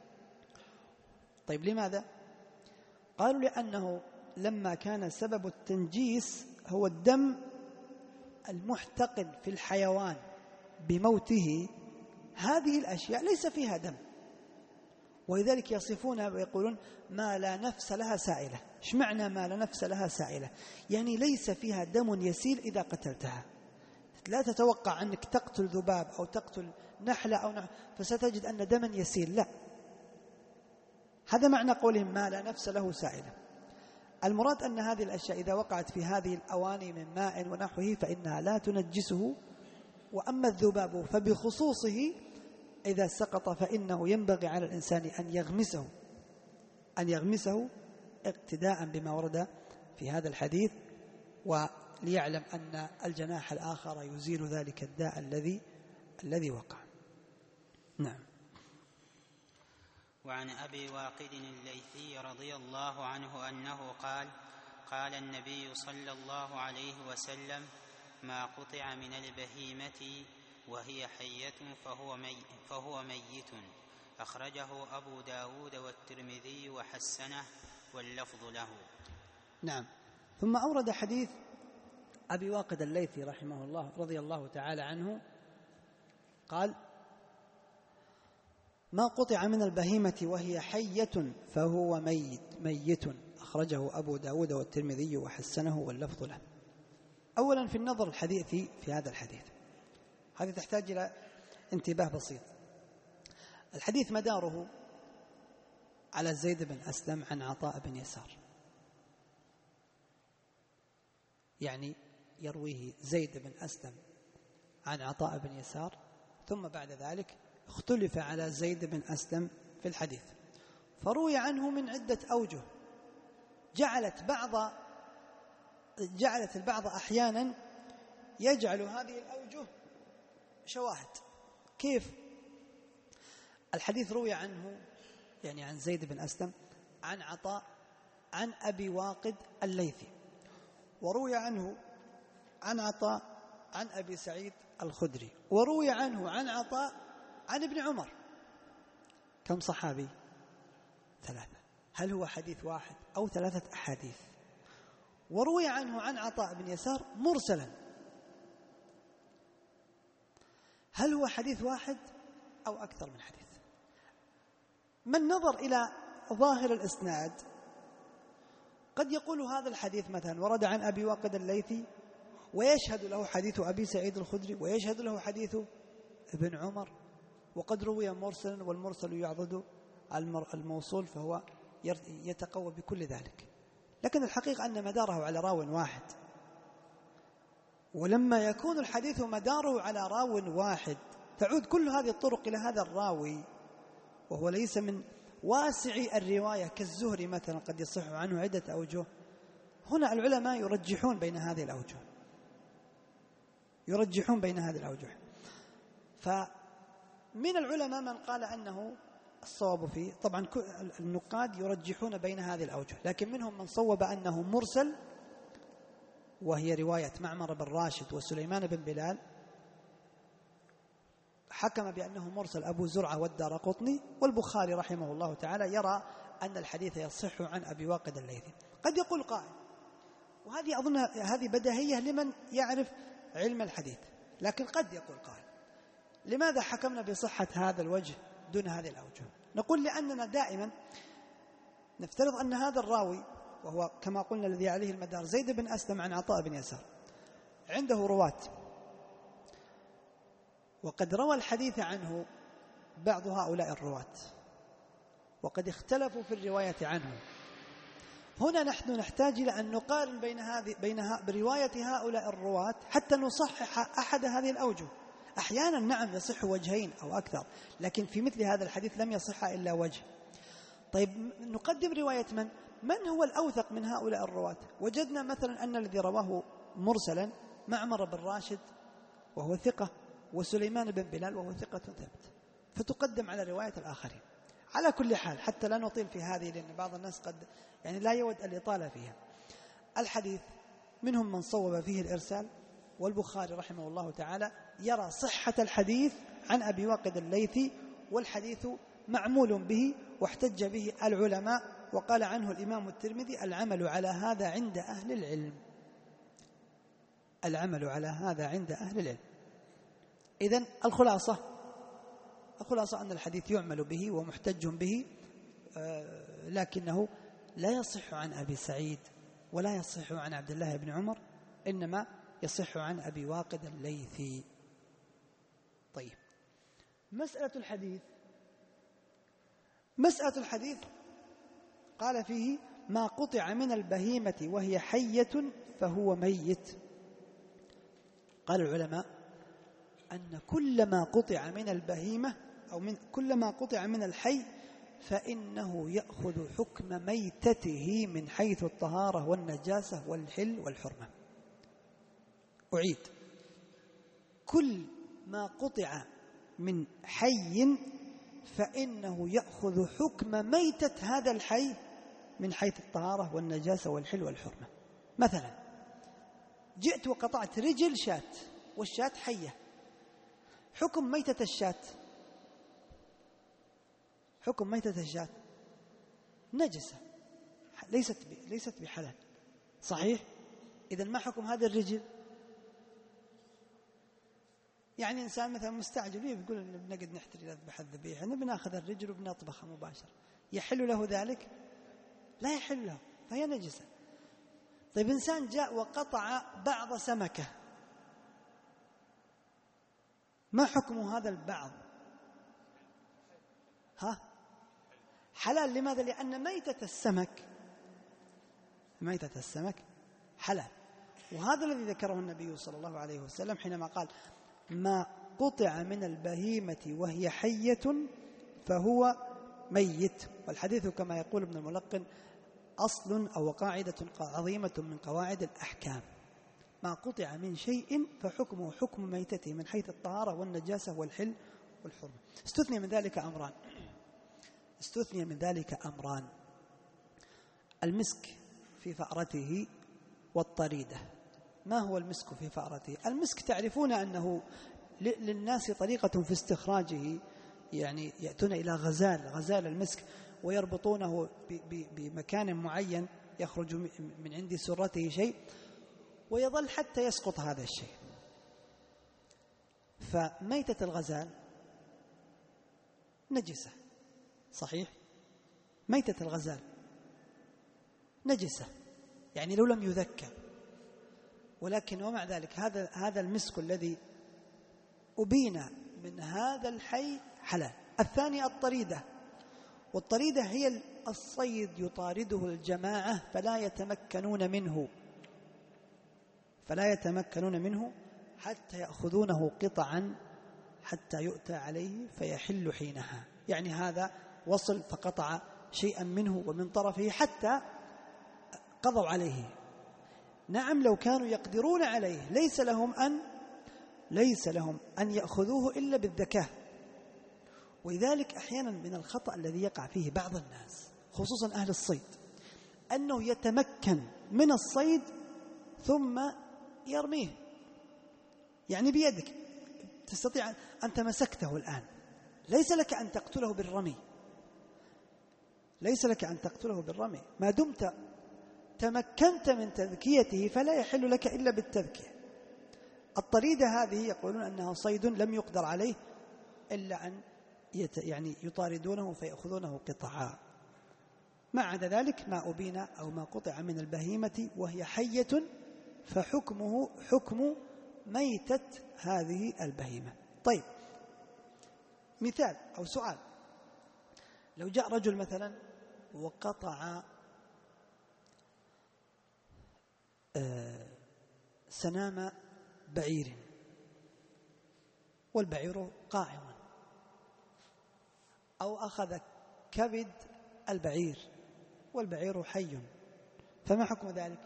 A: طيب لماذا؟ قالوا لأنه لما كان سبب التنجيس هو الدم المحتقن في الحيوان بموته، هذه الأشياء ليس فيها دم، ولذلك يصفونها ويقولون ما لا نفس لها سائلة. ايش معنى ما لا نفس لها سائلة؟ يعني ليس فيها دم يسيل إذا قتلتها، لا تتوقع أنك تقتل ذباب أو تقتل نحلة أو نحلة فستجد أن دما يسيل، لا، هذا معنى قولهم ما لا نفس له سائلة. المراد أن هذه الأشياء إذا وقعت في هذه الأواني من ماء ونحوه فإنها لا تنجسه. وأما الذباب فبخصوصه إذا سقط فإنه ينبغي على الإنسان أن يغمسه أن يغمسه اقتداء بما ورد في هذا الحديث، وليعلم أن الجناح الآخر يزيل ذلك الداء الذي الذي وقع. نعم.
C: وعن أبي واقد الليثي رضي الله عنه أنه قال قال النبي صلى الله عليه وسلم ما قطع من البهيمة وهي حية فهو, مي فهو ميت، أخرجه أبو داود والترمذي وحسنه واللفظ له.
A: نعم. ثم أورد حديث أبي واقد الليثي رحمه الله رضي الله تعالى عنه قال ما قطع من البهيمة وهي حية فهو ميت ميت أخرجه أبو داود والترمذي وحسنه واللفظ له. أولا في النظر الحديثي في هذا الحديث، هذه تحتاج إلى انتباه بسيط. الحديث مداره على زيد بن أسلم عن عطاء بن يسار، يعني يرويه زيد بن أسلم عن عطاء بن يسار، ثم بعد ذلك اختلف على زيد بن أسلم في الحديث، فروي عنه من عدة أوجه جعلت بعض جعلت البعض أحيانا يجعل هذه الأوجه شواهد. كيف؟ الحديث روي عنه يعني عن زيد بن أسلم عن عطاء عن أبي واقد الليثي، وروي عنه عن عطاء عن أبي سعيد الخدري، وروي عنه عن عطاء عن ابن عمر. كم صحابي؟ ثلاثة. هل هو حديث واحد أو ثلاثة أحاديث؟ وروي عنه عن عطاء بن يسار مرسلا. هل هو حديث واحد أو أكثر من حديث؟ من نظر إلى ظاهر الإسناد قد يقول هذا الحديث مثلا ورد عن أبي واقد الليثي ويشهد له حديث أبي سعيد الخدري ويشهد له حديث ابن عمر، وقد روي مرسلا والمرسل يعضد الموصول فهو يتقوى بكل ذلك. لكن الحقيقة أن مداره على راو واحد، ولما يكون الحديث مداره على راو واحد تعود كل هذه الطرق إلى هذا الراوي، وهو ليس من واسع الرواية كالزهري مثلا قد يصح عنه عدة أوجه. هنا العلماء يرجحون بين هذه الأوجه يرجحون بين هذه الأوجه فمن العلماء من قال أنه الصواب فيه، طبعا النقاد يرجحون بين هذه الأوجه، لكن منهم من صوب أنه مرسل، وهي رواية معمر بن راشد وسليمان بن بلال، حكم بأنه مرسل أبو زرعة والدارقطني، والبخاري رحمه الله تعالى يرى أن الحديث يصح عن أبي واقد الليثي. قد يقول قائل، وهذه أظن هذه بديهية لمن يعرف علم الحديث، لكن قد يقول قائل لماذا حكمنا بصحة هذا الوجه دون هذه الأوجه؟ نقول لأننا دائما نفترض أن هذا الراوي، وهو كما قلنا الذي عليه المدار زيد بن أسلم عن عطاء بن يسار، عنده رواة، وقد روى الحديث عنه بعض هؤلاء الرواة وقد اختلفوا في الرواية عنه. هنا نحن نحتاج إلى أن نقارن بين هذه بينها برواية هؤلاء الرواة حتى نصحح أحد هذه الأوجه. أحيانا نعم يصح وجهين أو أكثر، لكن في مثل هذا الحديث لم يصح إلا وجه. طيب نقدم رواية من؟ من هو الأوثق من هؤلاء الرواة؟ وجدنا مثلا أن الذي رواه مرسلا معمر بن راشد وهو ثقة، وسليمان بن بلال وهو ثقة ثبت، فتقدم على رواية الآخرين. على كل حال حتى لا نطيل في هذه، لأن بعض الناس قد يعني لا يود الإطالة فيها. الحديث منهم من صوب فيه الإرسال، والبخاري رحمه الله تعالى يرى صحة الحديث عن أبي واقد الليثي، والحديث معمول به واحتج به العلماء، وقال عنه الإمام الترمذي العمل على هذا عند أهل العلم. العمل على هذا عند أهل العلم. إذن الخلاصة الخلاصة أن الحديث يعمل به ومحتج به، لكنه لا يصح عن أبي سعيد ولا يصح عن عبد الله بن عمر، إنما يصح عن أبي واقد الليثي. طيب، مسألة الحديث مسألة الحديث قال فيه ما قطع من البهيمة وهي حية فهو ميت. قال العلماء أن كل ما قطع من البهيمة أو من كل ما قطع من الحي فإنه يأخذ حكم ميتته من حيث الطهارة والنجاسة والحل والحرمة. أعيد، كل ما قطع من حي فإنه يأخذ حكم ميتة هذا الحي من حيث الطهارة والنجاسة والحل والحرمة. مثلا جئت وقطعت رجل شاة والشاة حية، حكم ميتة الشاة حكم ميتة الشاة نجسة، ليست ليست بحلال، صحيح؟ إذن ما حكم هذا الرجل؟ يعني إنسان مثلا مستعجل يقول إن بنقعد نحتري نذبح الذبيحة، إن بناخذ الرجل وبنطبخها مباشرة، يحل له ذلك؟ لا يحل له، فهي نجسة. طيب إنسان جاء وقطع بعض سمكة، ما حكم هذا البعض؟ ها؟ حلال. لماذا؟ لأن ميتة السمك ميتة السمك حلال. وهذا الذي ذكره النبي صلى الله عليه وسلم حينما قال ما قطع من البهيمة وهي حية فهو ميت. والحديث كما يقول ابن الملقن أصل أو قاعدة عظيمة من قواعد الأحكام: ما قطع من شيء فحكمه حكم ميتته من حيث الطهارة والنجاسة والحل والحرمة. استثني من ذلك أمران استثني من ذلك أمران المسك في فأرته والطريدة. ما هو المسك في فأرته؟ المسك تعرفون أنه للناس طريقة في استخراجه، يعني يأتون إلى غزال غزال المسك ويربطونه بمكان معين يخرج من عند سرته شيء ويظل حتى يسقط هذا الشيء. فميتة الغزال نجسة، صحيح؟ ميتة الغزال نجسة يعني لو لم يذكى، ولكن ومع ذلك هذا هذا المسك الذي أبين من هذا الحي حلال. الثاني الطريدة، والطريدة هي الصيد يطارده الجماعة فلا يتمكنون منه فلا يتمكنون منه حتى يأخذونه قطعا حتى يؤتى عليه فيحل حينها. يعني هذا وصل فقطع شيئا منه ومن طرفه حتى قضوا عليه. نعم لو كانوا يقدرون عليه ليس لهم أن ليس لهم أن يأخذوه إلا بالذكاء. ولذلك أحيانا من الخطأ الذي يقع فيه بعض الناس خصوصا أهل الصيد أنه يتمكن من الصيد ثم يرميه. يعني بيدك تستطيع أنت مسكته الآن، ليس لك أن تقتله بالرمي ليس لك أن تقتله بالرمي ما دمت تمكنت من تذكيته فلا يحل لك إلا بالتذكية. الطريدة هذه يقولون أنها صيد لم يقدر عليه إلا أن يت يعني يطاردونه فيأخذونه قطعا. ما عدا ذلك ما أبين أو ما قطع من البهيمة وهي حية فحكمه حكم ميتة هذه البهيمة. طيب، مثال أو سؤال: لو جاء رجل مثلا وقطع سنام بعير والبعير قائم، أو أخذ كبد البعير والبعير حي، فما حكم ذلك؟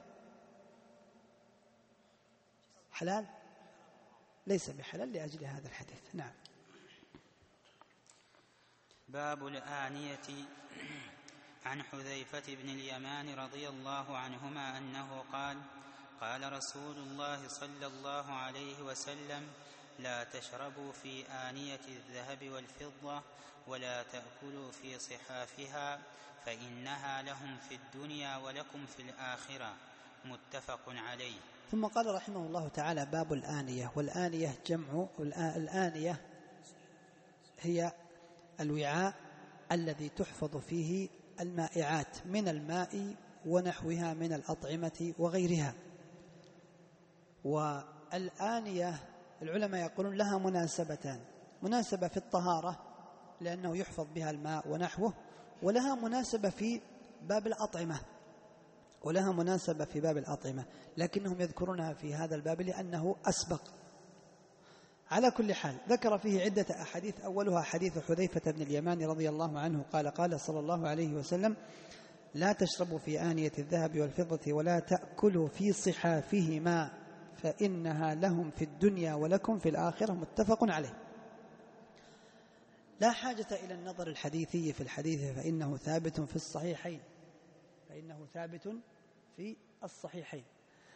A: حلال؟ ليس بحلال لأجل هذا الحديث. نعم.
C: باب الآنية. عن حذيفة بن اليمان رضي الله عنهما أنه قال: قال رسول الله صلى الله عليه وسلم: لا تشربوا في آنية الذهب والفضة ولا تأكلوا في صحافها فإنها لهم في الدنيا ولكم في الآخرة. متفق عليه.
A: ثم قال رحمه الله تعالى: باب الآنية. والآنية جمع الآنية هي الوعاء الذي تحفظ فيه المائعات من الماء ونحوها من الأطعمة وغيرها. والآنية العلماء يقولون لها مناسبتان: مناسبة في الطهارة لأنه يحفظ بها الماء ونحوه، ولها مناسبة في باب الأطعمة ولها مناسبة في باب الأطعمة لكنهم يذكرونها في هذا الباب لأنه أسبق. على كل حال ذكر فيه عدة أحاديث، أولها حديث حذيفة بن اليمان رضي الله عنه قال: قال صلى الله عليه وسلم: لا تشربوا في آنية الذهب والفضة ولا تأكلوا في صحافهما فإنها لهم في الدنيا ولكم في الآخرة. متفق عليه. لا حاجة إلى النظر الحديثي في الحديث فإنه ثابت في الصحيحين فإنه ثابت في الصحيحين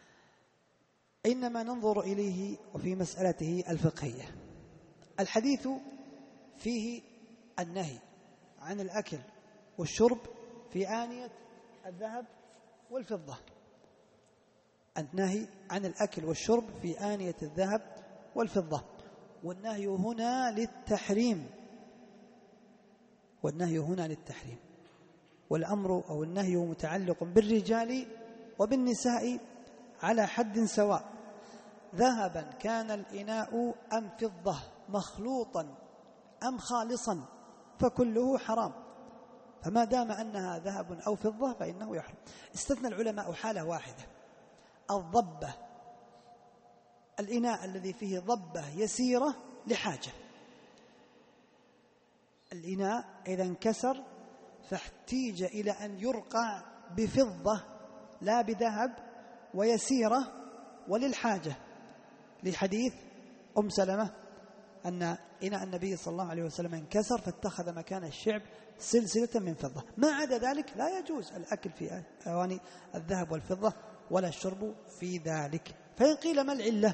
A: إنما ننظر إليه وفي مسألته الفقهية. الحديث فيه النهي عن الأكل والشرب في آنية الذهب والفضة. النهي عن الأكل والشرب في آنية الذهب والفضة، والنهي هنا للتحريم والنهي هنا للتحريم والأمر أو النهي متعلق بالرجال وبالنساء على حد سواء، ذهبا كان الإناء أم فضة، مخلوطا أم خالصا، فكله حرام. فما دام أنها ذهب أو فضة فإنه يحرم. استثنى العلماء حالة واحدة: الضبة، الإناء الذي فيه ضبة يسيرة لحاجة. الإناء إذا انكسر فاحتيج إلى أن يرقع بفضة لا بذهب ويسيرة وللحاجة، لحديث أم سلمة أن إناء النبي صلى الله عليه وسلم انكسر فاتخذ مكان الشعب سلسلة من فضة. ما عدا ذلك لا يجوز الأكل في أواني الذهب والفضة ولا الشرب في ذلك. فإن قيل ما العلة؟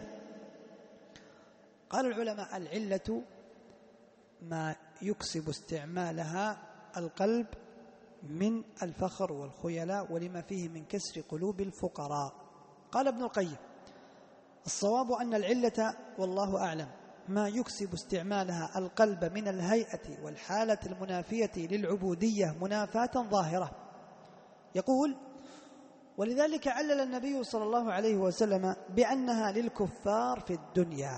A: قال العلماء العلة ما يكسب استعمالها القلب من الفخر والخيلاء ولما فيه من كسر قلوب الفقراء. قال ابن القيم الصواب أن العلة والله أعلم ما يكسب استعمالها القلب من الهيئة والحالة المنافية للعبودية منافاة ظاهرة. يقول ولذلك علل النبي صلى الله عليه وسلم بأنها للكفار في الدنيا،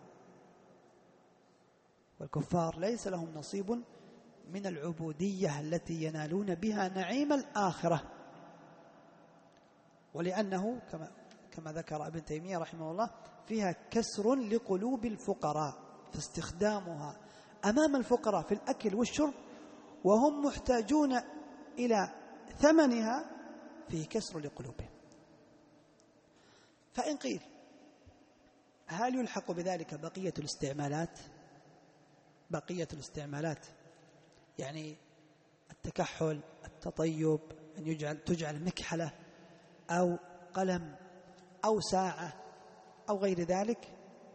A: والكفار ليس لهم نصيب من العبودية التي ينالون بها نعيم الآخرة، ولأنه كما كما ذكر ابن تيمية رحمه الله فيها كسر لقلوب الفقراء، فاستخدامها أمام الفقراء في الأكل والشرب وهم محتاجون إلى ثمنها فيه كسر لقلوبهم. فإن قيل هل يلحق بذلك بقية الاستعمالات؟ بقية الاستعمالات يعني التكحل، التطيب، أن يجعل تجعل مكحلة أو قلم أو ساعة أو غير ذلك.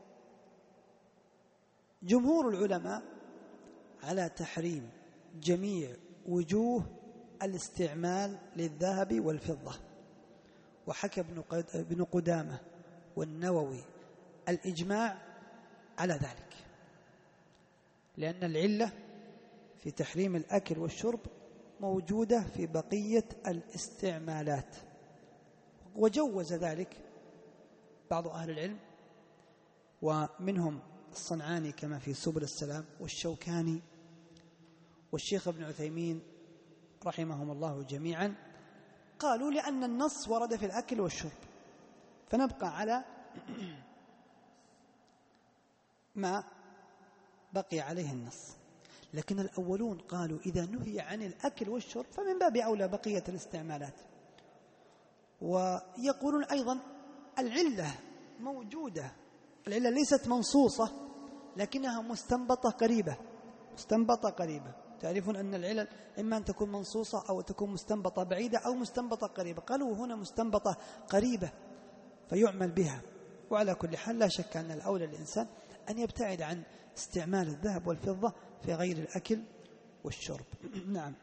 A: جمهور العلماء على تحريم جميع وجوه الاستعمال للذهب والفضة، وحكى ابن قدامة والنووي الإجماع على ذلك، لأن العلة في تحريم الأكل والشرب موجودة في بقية الاستعمالات. وجوز ذلك بعض أهل العلم ومنهم الصنعاني كما في سبل السلام والشوكاني والشيخ ابن عثيمين رحمهم الله جميعا، قالوا لأن النص ورد في الأكل والشرب فنبقى على ما بقي عليه النص. لكن الأولون قالوا إذا نهي عن الأكل والشرب فمن باب أولى بقية الاستعمالات. ويقولون أيضا العلة موجودة، العلة ليست منصوصة لكنها مستنبطة قريبة، مستنبطة قريبة. تعرفون أن العلل إما أن تكون منصوصة أو تكون مستنبطة بعيدة أو مستنبطة قريبة، قالوا هنا مستنبطة قريبة فيعمل بها. وعلى كل حال لا شك أن الأولى للإنسان أن يبتعد عن استعمال الذهب والفضة في غير الأكل والشرب. نعم.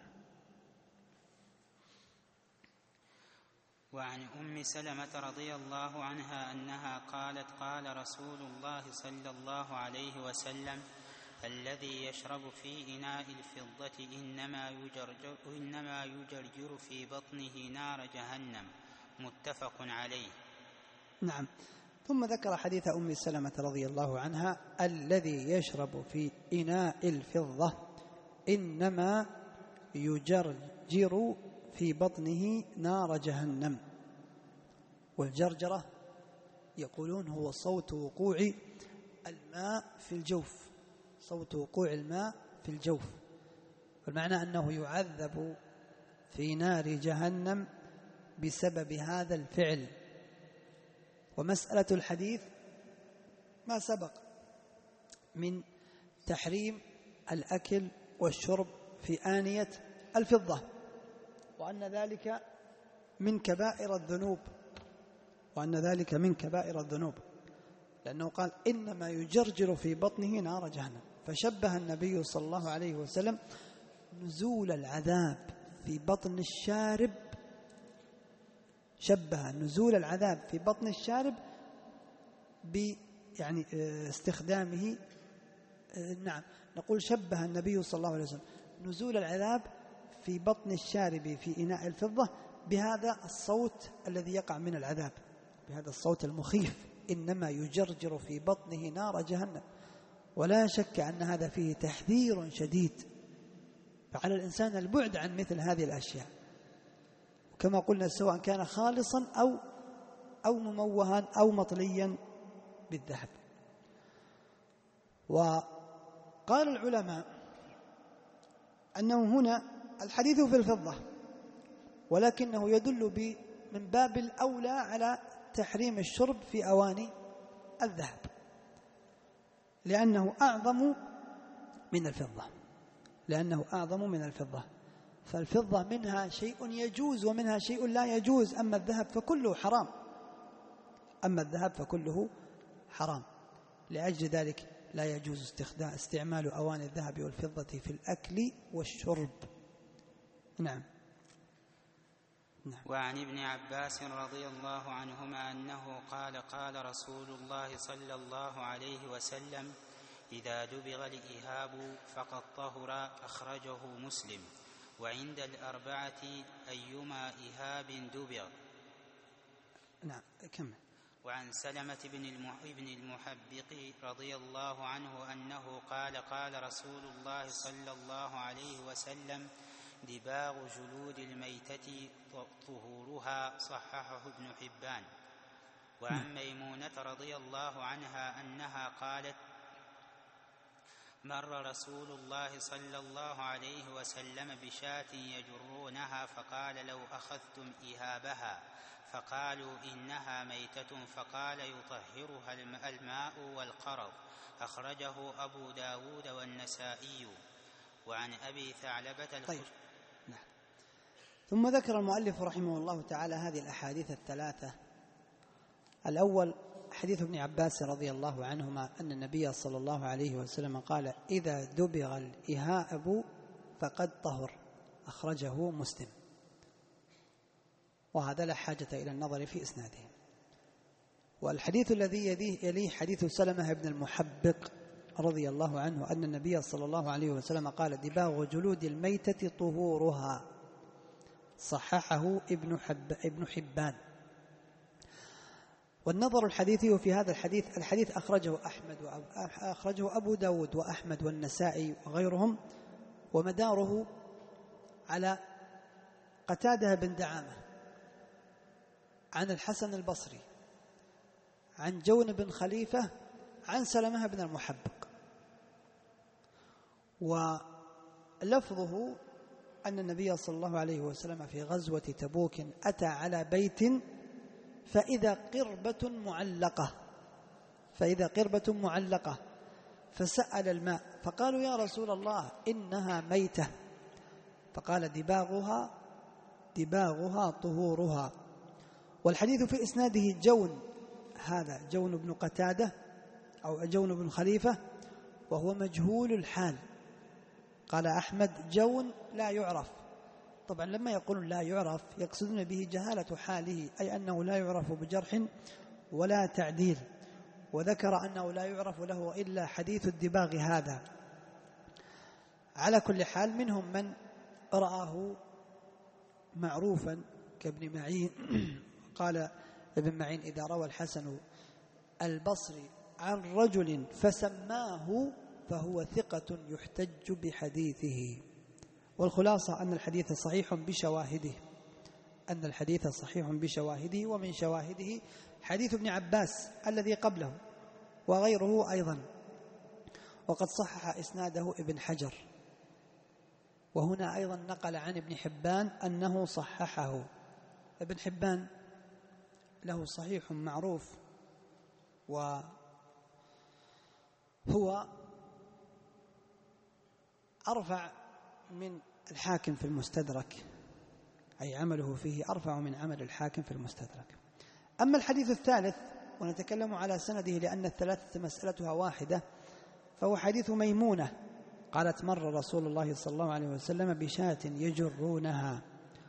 C: وعن أم سلمة رضي الله عنها أنها قالت قال رسول الله صلى الله عليه وسلم الذي يشرب في إناء الفضة إنما يجرجر, إنما يجرجر في بطنه نار جهنم، متفق عليه.
A: نعم. ثم ذكر حديث أم سلمة رضي الله عنها الذي يشرب في إناء الفضة إنما يجرجر في بطنه نار جهنم. والجرجرة يقولون هو صوت وقوع الماء في الجوف، صوت وقوع الماء في الجوف، والمعنى أنه يعذب في نار جهنم بسبب هذا الفعل. ومسألة الحديث ما سبق من تحريم الأكل والشرب في آنية الفضة، وأن ذلك من كبائر الذنوب، وأن ذلك من كبائر الذنوب، لأنه قال إنما يجرجر في بطنه نار جهنم، فشبه النبي صلى الله عليه وسلم نزول العذاب في بطن الشارب، شبه نزول العذاب في بطن الشارب ب يعني استخدامه. نعم، نقول شبه النبي صلى الله عليه وسلم نزول العذاب في بطن الشارب في إناء الفضة بهذا الصوت الذي يقع من العذاب، بهذا الصوت المخيف، إنما يجرجر في بطنه نار جهنم. ولا شك أن هذا فيه تحذير شديد، فعلى الإنسان البعد عن مثل هذه الأشياء، كما قلنا سواء كان خالصا أو أو مموها أو مطليا بالذهب. وقال العلماء أنه هنا الحديث في الفضة، ولكنه يدل من باب الأولى على تحريم الشرب في أواني الذهب، لأنه أعظم من الفضة لأنه أعظم من الفضة فالفضة منها شيء يجوز ومنها شيء لا يجوز، أما الذهب فكله حرام أما الذهب فكله حرام لأجل ذلك لا يجوز استخدام استعمال أواني الذهب والفضة في الأكل والشرب. نعم.
C: نعم. وعن ابن عباس رضي الله عنهما أنه قال قال رسول الله صلى الله عليه وسلم: إذا دبغ الإهاب فقد طهر، أخرجه مسلم. وعند الأربعة أيما إهاب دبغ.
A: نعم. كمل.
C: وعن سلمة بن المحبق رضي الله عنه أنه قال قال رسول الله صلى الله عليه وسلم: دباغ جلود الميتة طهورها، صححه ابن حبان. وعن ميمونة رضي الله عنها أنها قالت: مر رسول الله صلى الله عليه وسلم بشاة يجرونها فقال: لو أخذتم إهابها، فقالوا: إنها ميتة، فقال: يطهرها الماء والقرض، أخرجه أبو داود والنسائي. وعن أبي ثعلبة الخشني.
A: طيب. نعم. ثم ذكر المؤلف رحمه الله تعالى هذه الأحاديث الثلاثة. الأول حديث ابن عباس رضي الله عنهما أن النبي صلى الله عليه وسلم قال: إذا دبغ الإهاب فقد طهر، أخرجه مسلم. وهذا لا حاجة إلى النظر في إسناده. والحديث الذي يليه حديث سلمة بن المحبق رضي الله عنه أن النبي صلى الله عليه وسلم قال: دباغ جلود الميتة طهورها، صححه ابن, حب ابن حبان. والنظر الحديثي في هذا الحديث الحديث أخرجه أحمد أخرجه أبو داود وأحمد والنسائي وغيرهم، ومداره على قتادة بن دعامة عن الحسن البصري عن جون بن خليفة عن سلمة بن المحبق. ولفظه أن النبي صلى الله عليه وسلم في غزوة تبوك أتى على بيت فإذا قربة معلقة فإذا قربة معلقة فسأل الماء، فقالوا: يا رسول الله إنها ميتة، فقال: دباغها دباغها طهورها. والحديث في إسناده جون، هذا جون بن قتادة أو جون بن خليفة، وهو مجهول الحال. قال أحمد: جون لا يعرف. طبعا لما يقولون لا يعرف يقصدون به جهالة حاله، أي أنه لا يعرف بجرح ولا تعديل. وذكر أنه لا يعرف له إلا حديث الدباغ هذا. على كل حال منهم من رآه معروفا كابن معين. قال ابن معين: إذا روى الحسن البصري عن رجل فسماه فهو ثقة يحتج بحديثه. والخلاصة أن الحديث صحيح بشواهده أن الحديث صحيح بشواهده ومن شواهده حديث ابن عباس الذي قبله وغيره أيضا. وقد صحح إسناده ابن حجر، وهنا أيضا نقل عن ابن حبان أنه صححه. ابن حبان له صحيح معروف، وهو أرفع من الحاكم في المستدرك، أي عمله فيه أرفع من عمل الحاكم في المستدرك. أما الحديث الثالث، ونتكلم على سنده لأن الثلاثة مسألتها واحدة، فهو حديث ميمونة قالت: مر رسول الله صلى الله عليه وسلم بشاة يجرونها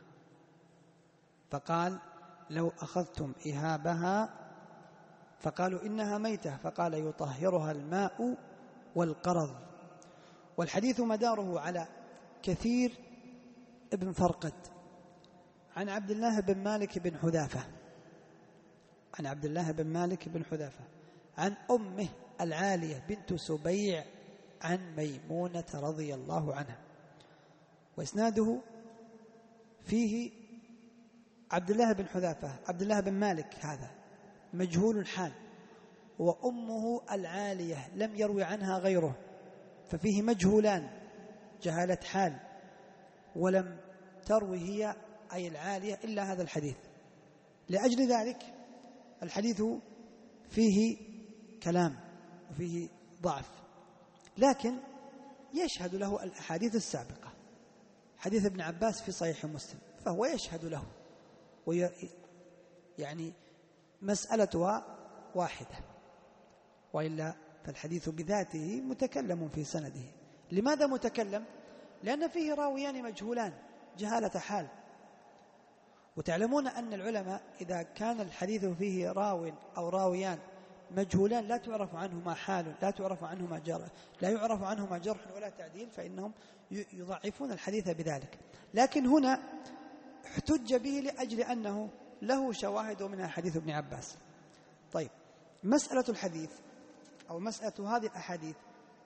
A: فقال: لو أخذتم إهابها، فقالوا: إنها ميتة، فقال: يطهرها الماء والقرض. والحديث مداره على كثير ابن فرقد عن عبد الله بن مالك بن حذافة عن عبد الله بن مالك بن حذافة عن أمه العالية بنت سبيع عن ميمونة رضي الله عنها. وإسناده فيه عبد الله بن حذافة عبد الله بن مالك هذا مجهول الحال، وأمه العالية لم يروي عنها غيره، ففيه مجهولان جهالة حال. ولم تروي هي أي العالية إلا هذا الحديث. لأجل ذلك الحديث فيه كلام وفيه ضعف، لكن يشهد له الأحاديث السابقة. حديث ابن عباس في صحيح مسلم فهو يشهد له، وي يعني مسألتها واحدة، وإلا فالحديث بذاته متكلم في سنده. لماذا متكلم؟ لأن فيه راويان مجهولان جهالة حال، وتعلمون أن العلماء إذا كان الحديث فيه راو أو راويان مجهولان لا تعرف عنهما حال، لا تعرف عنهما جرح، لا يعرف عنهما جرح ولا تعديل، فإنهم يضعفون الحديث بذلك. لكن هنا احتج به لأجل أنه له شواهد منها حديث ابن عباس. طيب، مسألة الحديث أو مسألة هذه الأحاديث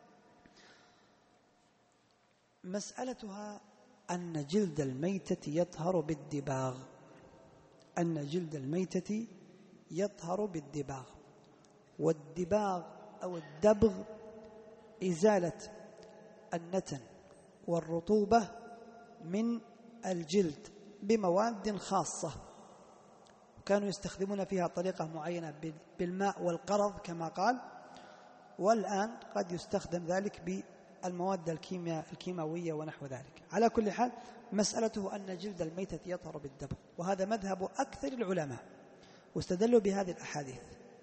A: مسألتها أن جلد الميتة يطهر بالدباغ، أن جلد الميتة يطهر بالدباغ. والدباغ أو الدبغ إزالة النتن والرطوبة من الجلد بمواد خاصة، كانوا يستخدمون فيها طريقة معينة بالماء والقرض كما قال، والآن قد يستخدم ذلك بالمواد الكيمياء الكيماوية ونحو ذلك. على كل حال مسألته أن جلد الميتة يطهر بالدبغ، وهذا مذهب أكثر العلماء، واستدلوا بهذه الأحاديث.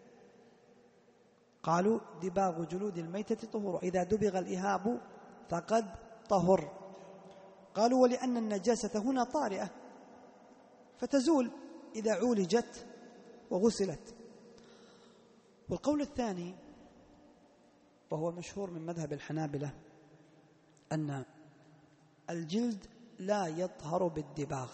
A: قالوا دباغ جلود الميتة طهور، إذا دبغ الإهاب فقد طهر. قالوا ولأن النجاسة هنا طارئة فتزول إذا عولجت وغسلت. والقول الثاني وهو مشهور من مذهب الحنابلة أن الجلد لا يطهر بالدباغ،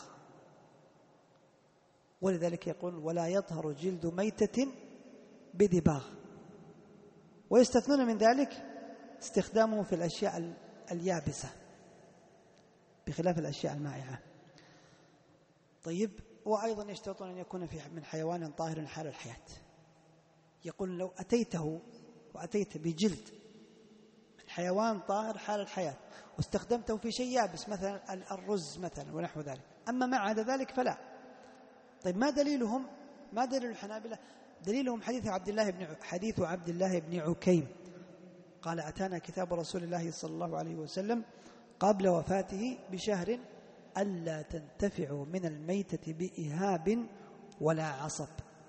A: ولذلك يقول ولا يطهر جلد ميتة بدباغ، ويستثنون من ذلك استخدامه في الأشياء اليابسة بخلاف الأشياء المائعة. طيب، وأيضا يشترطون أن يكون في من حيوان طاهر حال الحياة. يقول لو أتيته وأتيت بجلد من حيوان طاهر حال الحياة واستخدمته في شيء يابس مثلا الرز مثلا ونحو ذلك، أما ما عدا ذلك فلا. طيب، ما دليلهم؟ ما دليل الحنابلة؟ دليلهم حديث عبد الله بن حديث عبد الله بن عكيم قال أتانا كتاب رسول الله صلى الله عليه وسلم قبل وفاته بشهر ألا تنتفعوا من الميتة بإهاب ولا عصب.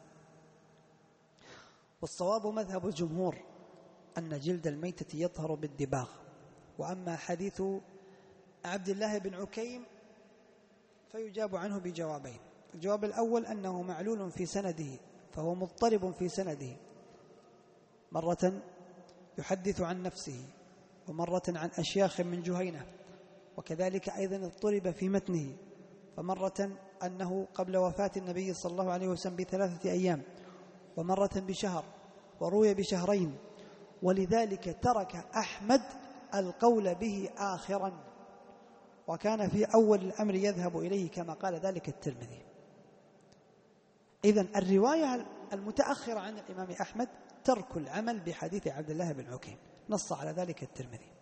A: والصواب مذهب الجمهور أن جلد الميتة يطهر بالدباغ. وأما حديث عبد الله بن عكيم فيجاب عنه بجوابين. الجواب الأول أنه معلول في سنده، فهو مضطرب في سنده، مرة يحدث عن نفسه ومرة عن أشياخ من جهينة، وكذلك أيضا اضطرب في متنه، فمرة أنه قبل وفاة النبي صلى الله عليه وسلم بثلاثة أيام، ومرة بشهر، وروي بشهرين، ولذلك ترك أحمد القول به آخرا، وكان في أول الأمر يذهب إليه كما قال ذلك الترمذي. إذن الرواية المتأخرة عن الإمام أحمد ترك العمل بحديث عبد الله بن عكيم، نص على ذلك الترمذي.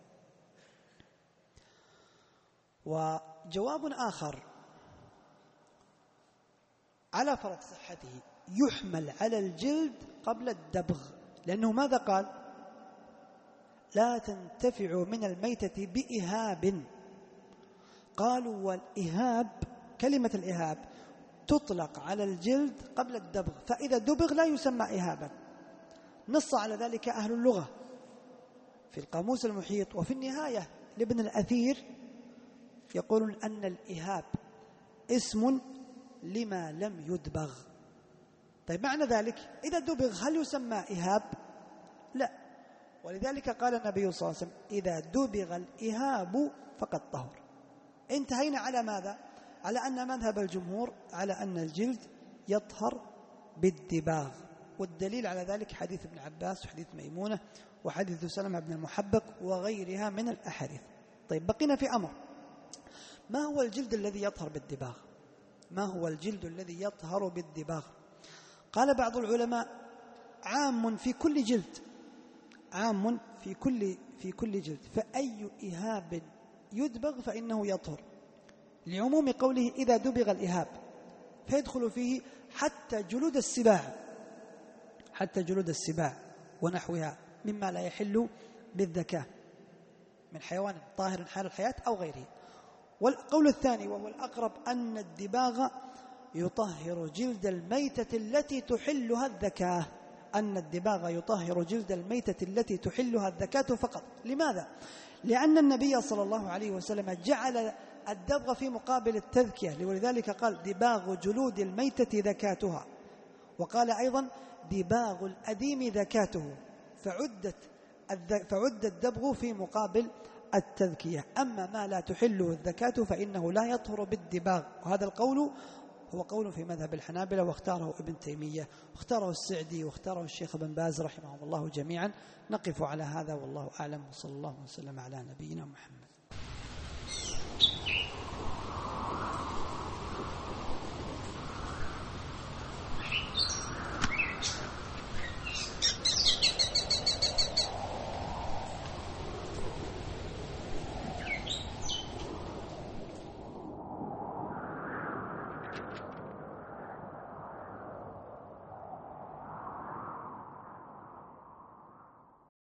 A: وجواب آخر على فرض صحته يحمل على الجلد قبل الدبغ، لأنه ماذا قال؟ لا تنتفع من الميتة بإهاب. قالوا والإهاب، كلمة الإهاب تطلق على الجلد قبل الدبغ، فإذا دبغ لا يسمى إهابا. نص على ذلك أهل اللغة في القاموس المحيط وفي النهاية لابن الأثير، يقولون أن الإهاب اسم لما لم يدبغ. طيب، معنى ذلك إذا دبغ هل يسمى إهاب؟ لا، ولذلك قال النبي صلى الله عليه وسلم إذا دبغ الإهاب فقد طهر. انتهينا على ماذا؟ على أن مذهب الجمهور على أن الجلد يطهر بالدباغ، والدليل على ذلك حديث ابن عباس وحديث ميمونة وحديث سلمة بن المحبق وغيرها من الأحاديث. طيب، بقينا في أمر، ما هو الجلد الذي يطهر بالدباغ؟ ما هو الجلد الذي يطهر بالدباغ؟ قال بعض العلماء عام في كل جلد، عام في كل في كل جلد، فأي إهاب يدبغ فإنه يطهر. لعموم قوله إذا دبغ الإهاب، فيدخل فيه حتى جلود السباع، حتى جلود السباع ونحوها مما لا يحل بالذكاة من حيوان طاهر حال الحياة أو غيره. والقول الثاني وهو الأقرب أن الدباغ يطهر جلد الميتة التي تحلها الذكاة، أن الدباغ يطهر جلد الميتة التي تحلها الذكاة فقط. لماذا؟ لأن النبي صلى الله عليه وسلم جعل الدبغ في مقابل التذكية، ولذلك قال دباغ جلود الميتة ذكاتها، وقال أيضا دباغ الأديم ذكاته، فعدت فعد الدبغ في مقابل التذكية. أما ما لا تحله الذكاة فإنه لا يطهر بالدباغ، وهذا القول هو قول في مذهب الحنابلة، واختاره ابن تيمية، واختاره السعدي، واختاره الشيخ ابن باز رحمه الله جميعا. نقف على هذا والله أعلم، وصلى الله وسلم على نبينا محمد.